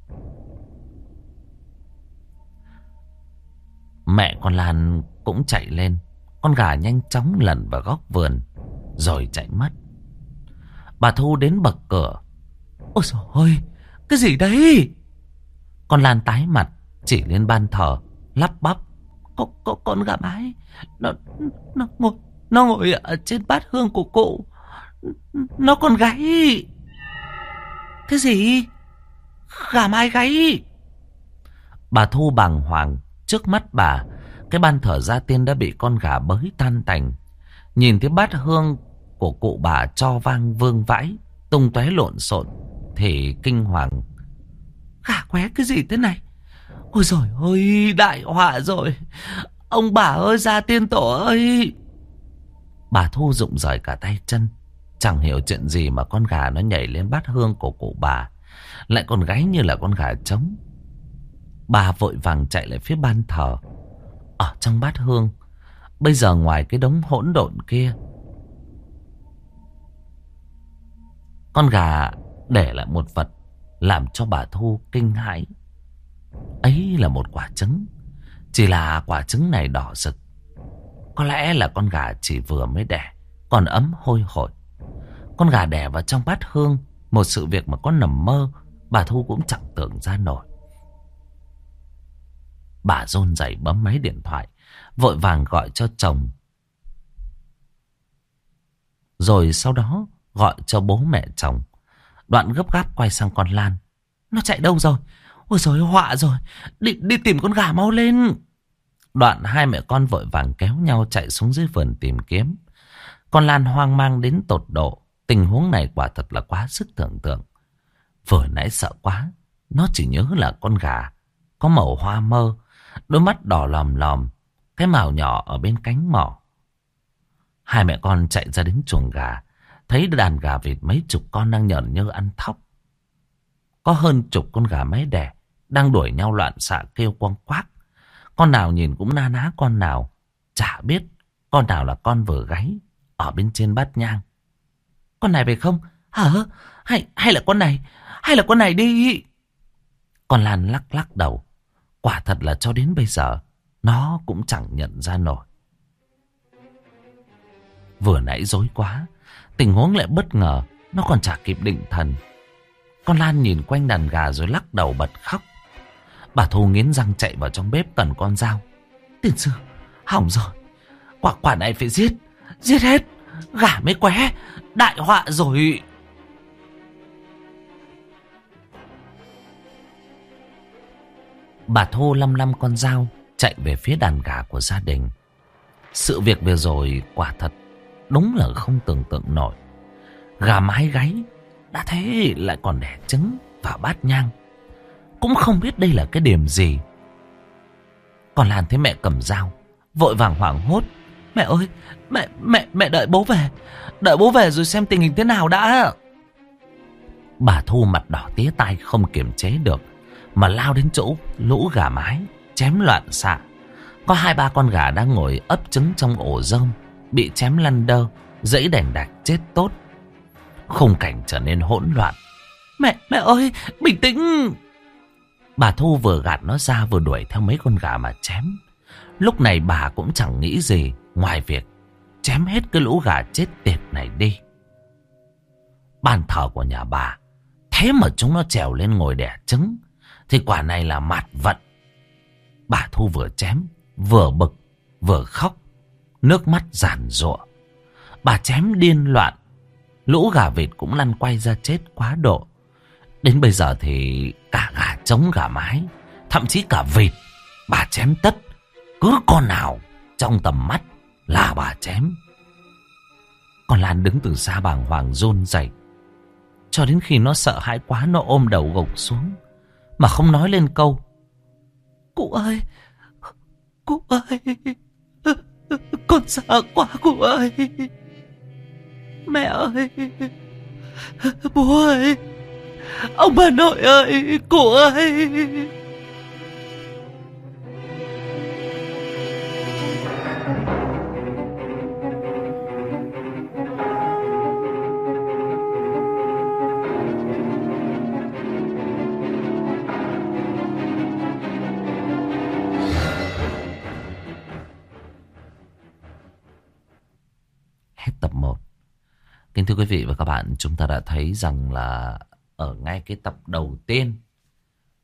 Mẹ con Lan cũng chạy lên. Con gà nhanh chóng lẩn vào góc vườn rồi chạy mất. Bà Thu đến bậc cửa. Ôi trời ơi, cái gì đấy? Con Lan tái mặt, chỉ lên ban thờ, lắp bắp. Có, có con gà mái, nó, nó ngồi, nó ngồi ở trên bát hương của cụ. Nó còn gáy. Cái gì? Gà mái gáy? Bà Thu bàng hoàng. Trước mắt bà, cái ban thờ gia tiên đã bị con gà bới tan tành. Nhìn thấy bát hương của cụ bà cho vang vương vãi, tung tóe lộn xộn, thì kinh hoàng. Gà qué cái gì thế này? Ôi giời ơi, đại họa rồi. Ông bà ơi, gia tiên tổ ơi. Bà Thu rụng rời cả tay chân. Chẳng hiểu chuyện gì mà con gà nó nhảy lên bát hương của cụ bà, lại còn gáy như là con gà trống. Bà vội vàng chạy lại phía ban thờ. Ở trong bát hương, bây giờ ngoài cái đống hỗn độn kia, con gà để lại một vật làm cho bà Thu kinh hãi. Ấy là một quả trứng. Chỉ là quả trứng này đỏ rực. Có lẽ là con gà chỉ vừa mới đẻ, còn ấm hôi hổi. Con gà đẻ vào trong bát hương, một sự việc mà có nằm mơ bà Thu cũng chẳng tưởng ra nổi. Bà run rẩy bấm máy điện thoại, vội vàng gọi cho chồng, rồi sau đó gọi cho bố mẹ chồng. Đoạn gấp gáp quay sang con Lan. Nó chạy đâu rồi? Ôi giời, họa rồi. Đi, đi tìm con gà mau lên. Đoạn hai mẹ con vội vàng kéo nhau chạy xuống dưới vườn tìm kiếm. Con Lan hoang mang đến tột độ. Tình huống này quả thật là quá sức tưởng tượng. Vừa nãy sợ quá, nó chỉ nhớ là con gà có màu hoa mơ, đôi mắt đỏ lòm lòm, cái mào nhỏ ở bên cánh mỏ. Hai mẹ con chạy ra đến chuồng gà, thấy đàn gà vịt mấy chục con đang nhởn nhơ ăn thóc. Có hơn chục con gà mái đẻ đang đuổi nhau loạn xạ kêu quăng quác. Con nào nhìn cũng na ná con nào, chả biết con nào là con vừa gáy ở bên trên bát nhang. Con này phải không? Hả? Hay, hay là con này? Hay là con này đi? Con Lan lắc lắc đầu. Quả thật là cho đến bây giờ nó cũng chẳng nhận ra nổi. Vừa nãy rối quá, tình huống lại bất ngờ, nó còn chả kịp định thần. Con Lan nhìn quanh đàn gà rồi lắc đầu bật khóc. Bà Thu nghiến răng chạy vào trong bếp cần con dao. Tiền sư, hỏng rồi. Quả quả này phải giết, giết hết, gà mới qué, đại họa rồi. Bà Thu lăm lăm con dao chạy về phía đàn gà của gia đình. Sự việc vừa rồi quả thật đúng là không tưởng tượng nổi. Gà mái gáy, đã thế lại còn đẻ trứng vào bát nhang. Cũng không biết đây là cái điểm gì. Còn Lan thấy mẹ cầm dao, vội vàng hoảng hốt. Mẹ ơi, mẹ, mẹ, mẹ đợi bố về. Đợi bố về rồi xem tình hình thế nào đã. Bà Thu mặt đỏ tía tai không kiềm chế được, mà lao đến chỗ lũ gà mái, chém loạn xạ. Có hai ba con gà đang ngồi ấp trứng trong ổ rơm, bị chém lăn đơ, dẫy đành đạch chết tốt. Khung cảnh trở nên hỗn loạn. Mẹ, mẹ ơi, bình tĩnh. Bà Thu vừa gạt nó ra vừa đuổi theo mấy con gà mà chém. Lúc này bà cũng chẳng nghĩ gì ngoài việc chém hết cái lũ gà chết tiệt này đi. Bàn thờ của nhà bà, thế mà chúng nó trèo lên ngồi đẻ trứng, thì quả này là mạt vận. Bà Thu vừa chém, vừa bực, vừa khóc, nước mắt giàn giụa. Bà chém điên loạn, lũ gà vịt cũng lăn quay ra chết quá độ. Đến bây giờ thì cả gà trống gà mái, thậm chí cả vịt, bà chém tất. Cứ con nào trong tầm mắt là bà chém. Con Lan đứng từ xa bàng hoàng run rẩy, cho đến khi nó sợ hãi quá, nó ôm đầu gục xuống mà không nói lên câu. Cụ ơi, cụ ơi, con sợ quá cụ ơi. Mẹ ơi, bố ơi, ông bà nội ơi, cụ ơi. Hết tập một. Kính thưa quý vị và các bạn, chúng ta đã thấy rằng là ở ngay cái tập đầu tiên,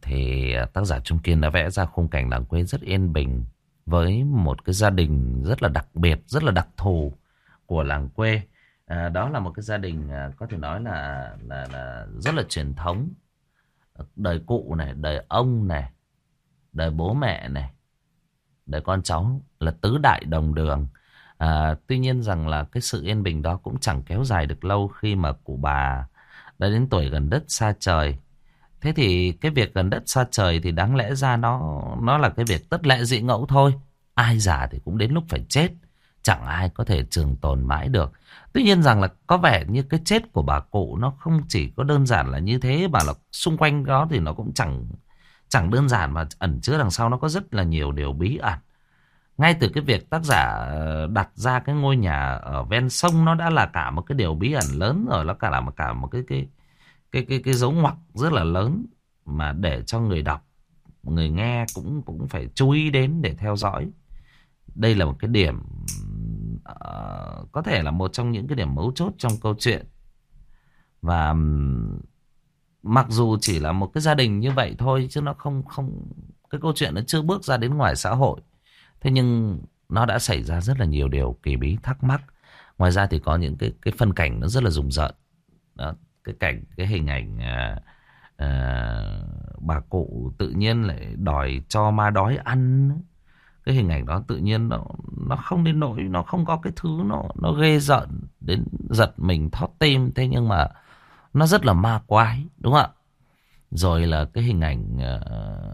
Thì tác giả Trung Kiên đã vẽ ra khung cảnh làng quê rất yên bình, với một cái gia đình rất là đặc biệt, rất là đặc thù của làng quê. À, đó là một cái gia đình à, có thể nói là, là là rất là truyền thống. Đời cụ này, đời ông này, đời bố mẹ này, đời con cháu là tứ đại đồng đường. À, tuy nhiên rằng là cái sự yên bình đó cũng chẳng kéo dài được lâu, khi mà cụ bà đã đến tuổi gần đất xa trời. Thế thì cái việc gần đất xa trời thì đáng lẽ ra nó nó là cái việc tất lẽ dĩ ngẫu thôi. Ai già thì cũng đến lúc phải chết, chẳng ai có thể trường tồn mãi được. Tuy nhiên rằng là có vẻ như cái chết của bà cụ nó không chỉ có đơn giản là như thế, mà là xung quanh đó thì nó cũng chẳng chẳng đơn giản, mà ẩn chứa đằng sau nó có rất là nhiều điều bí ẩn. Ngay từ cái việc tác giả đặt ra cái ngôi nhà ở ven sông, nó đã là cả một cái điều bí ẩn lớn rồi, nó cả là một cả một cái cái cái cái cái dấu ngoặc rất là lớn, mà để cho người đọc, người nghe cũng cũng phải chú ý đến để theo dõi. Đây là một cái điểm uh, có thể là một trong những cái điểm mấu chốt trong câu chuyện. Và um, mặc dù chỉ là một cái gia đình như vậy thôi, chứ nó không không cái câu chuyện nó chưa bước ra đến ngoài xã hội, thế nhưng nó đã xảy ra rất là nhiều điều kỳ bí thắc mắc. Ngoài ra thì có những cái cái phân cảnh nó rất là rùng rợn. Đó, cái cảnh, cái hình ảnh à, à, bà cụ tự nhiên lại đòi cho ma đói ăn. Cái hình ảnh đó tự nhiên nó nó không đến nỗi, nó không có cái thứ nó nó ghê rợn đến giật mình thót tim, thế nhưng mà nó rất là ma quái, đúng không ạ? Rồi là cái hình ảnh uh,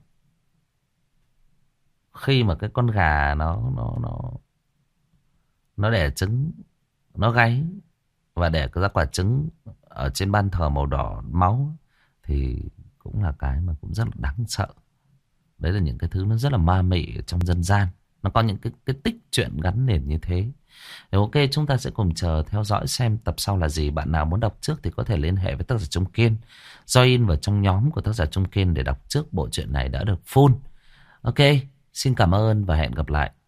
khi mà cái con gà nó nó nó nó đẻ trứng, nó gáy và đẻ ra quả trứng ở trên ban thờ màu đỏ máu, thì cũng là cái mà cũng rất là đáng sợ. Đấy là những cái thứ nó rất là ma mị trong dân gian. Nó có những cái, cái tích truyện gắn liền như thế. Thì ok, chúng ta sẽ cùng chờ theo dõi xem tập sau là gì. Bạn nào muốn đọc trước thì có thể liên hệ với tác giả Trung Kiên, join vào trong nhóm của tác giả Trung Kiên để đọc trước bộ truyện này đã được full. Ok, xin cảm ơn và hẹn gặp lại.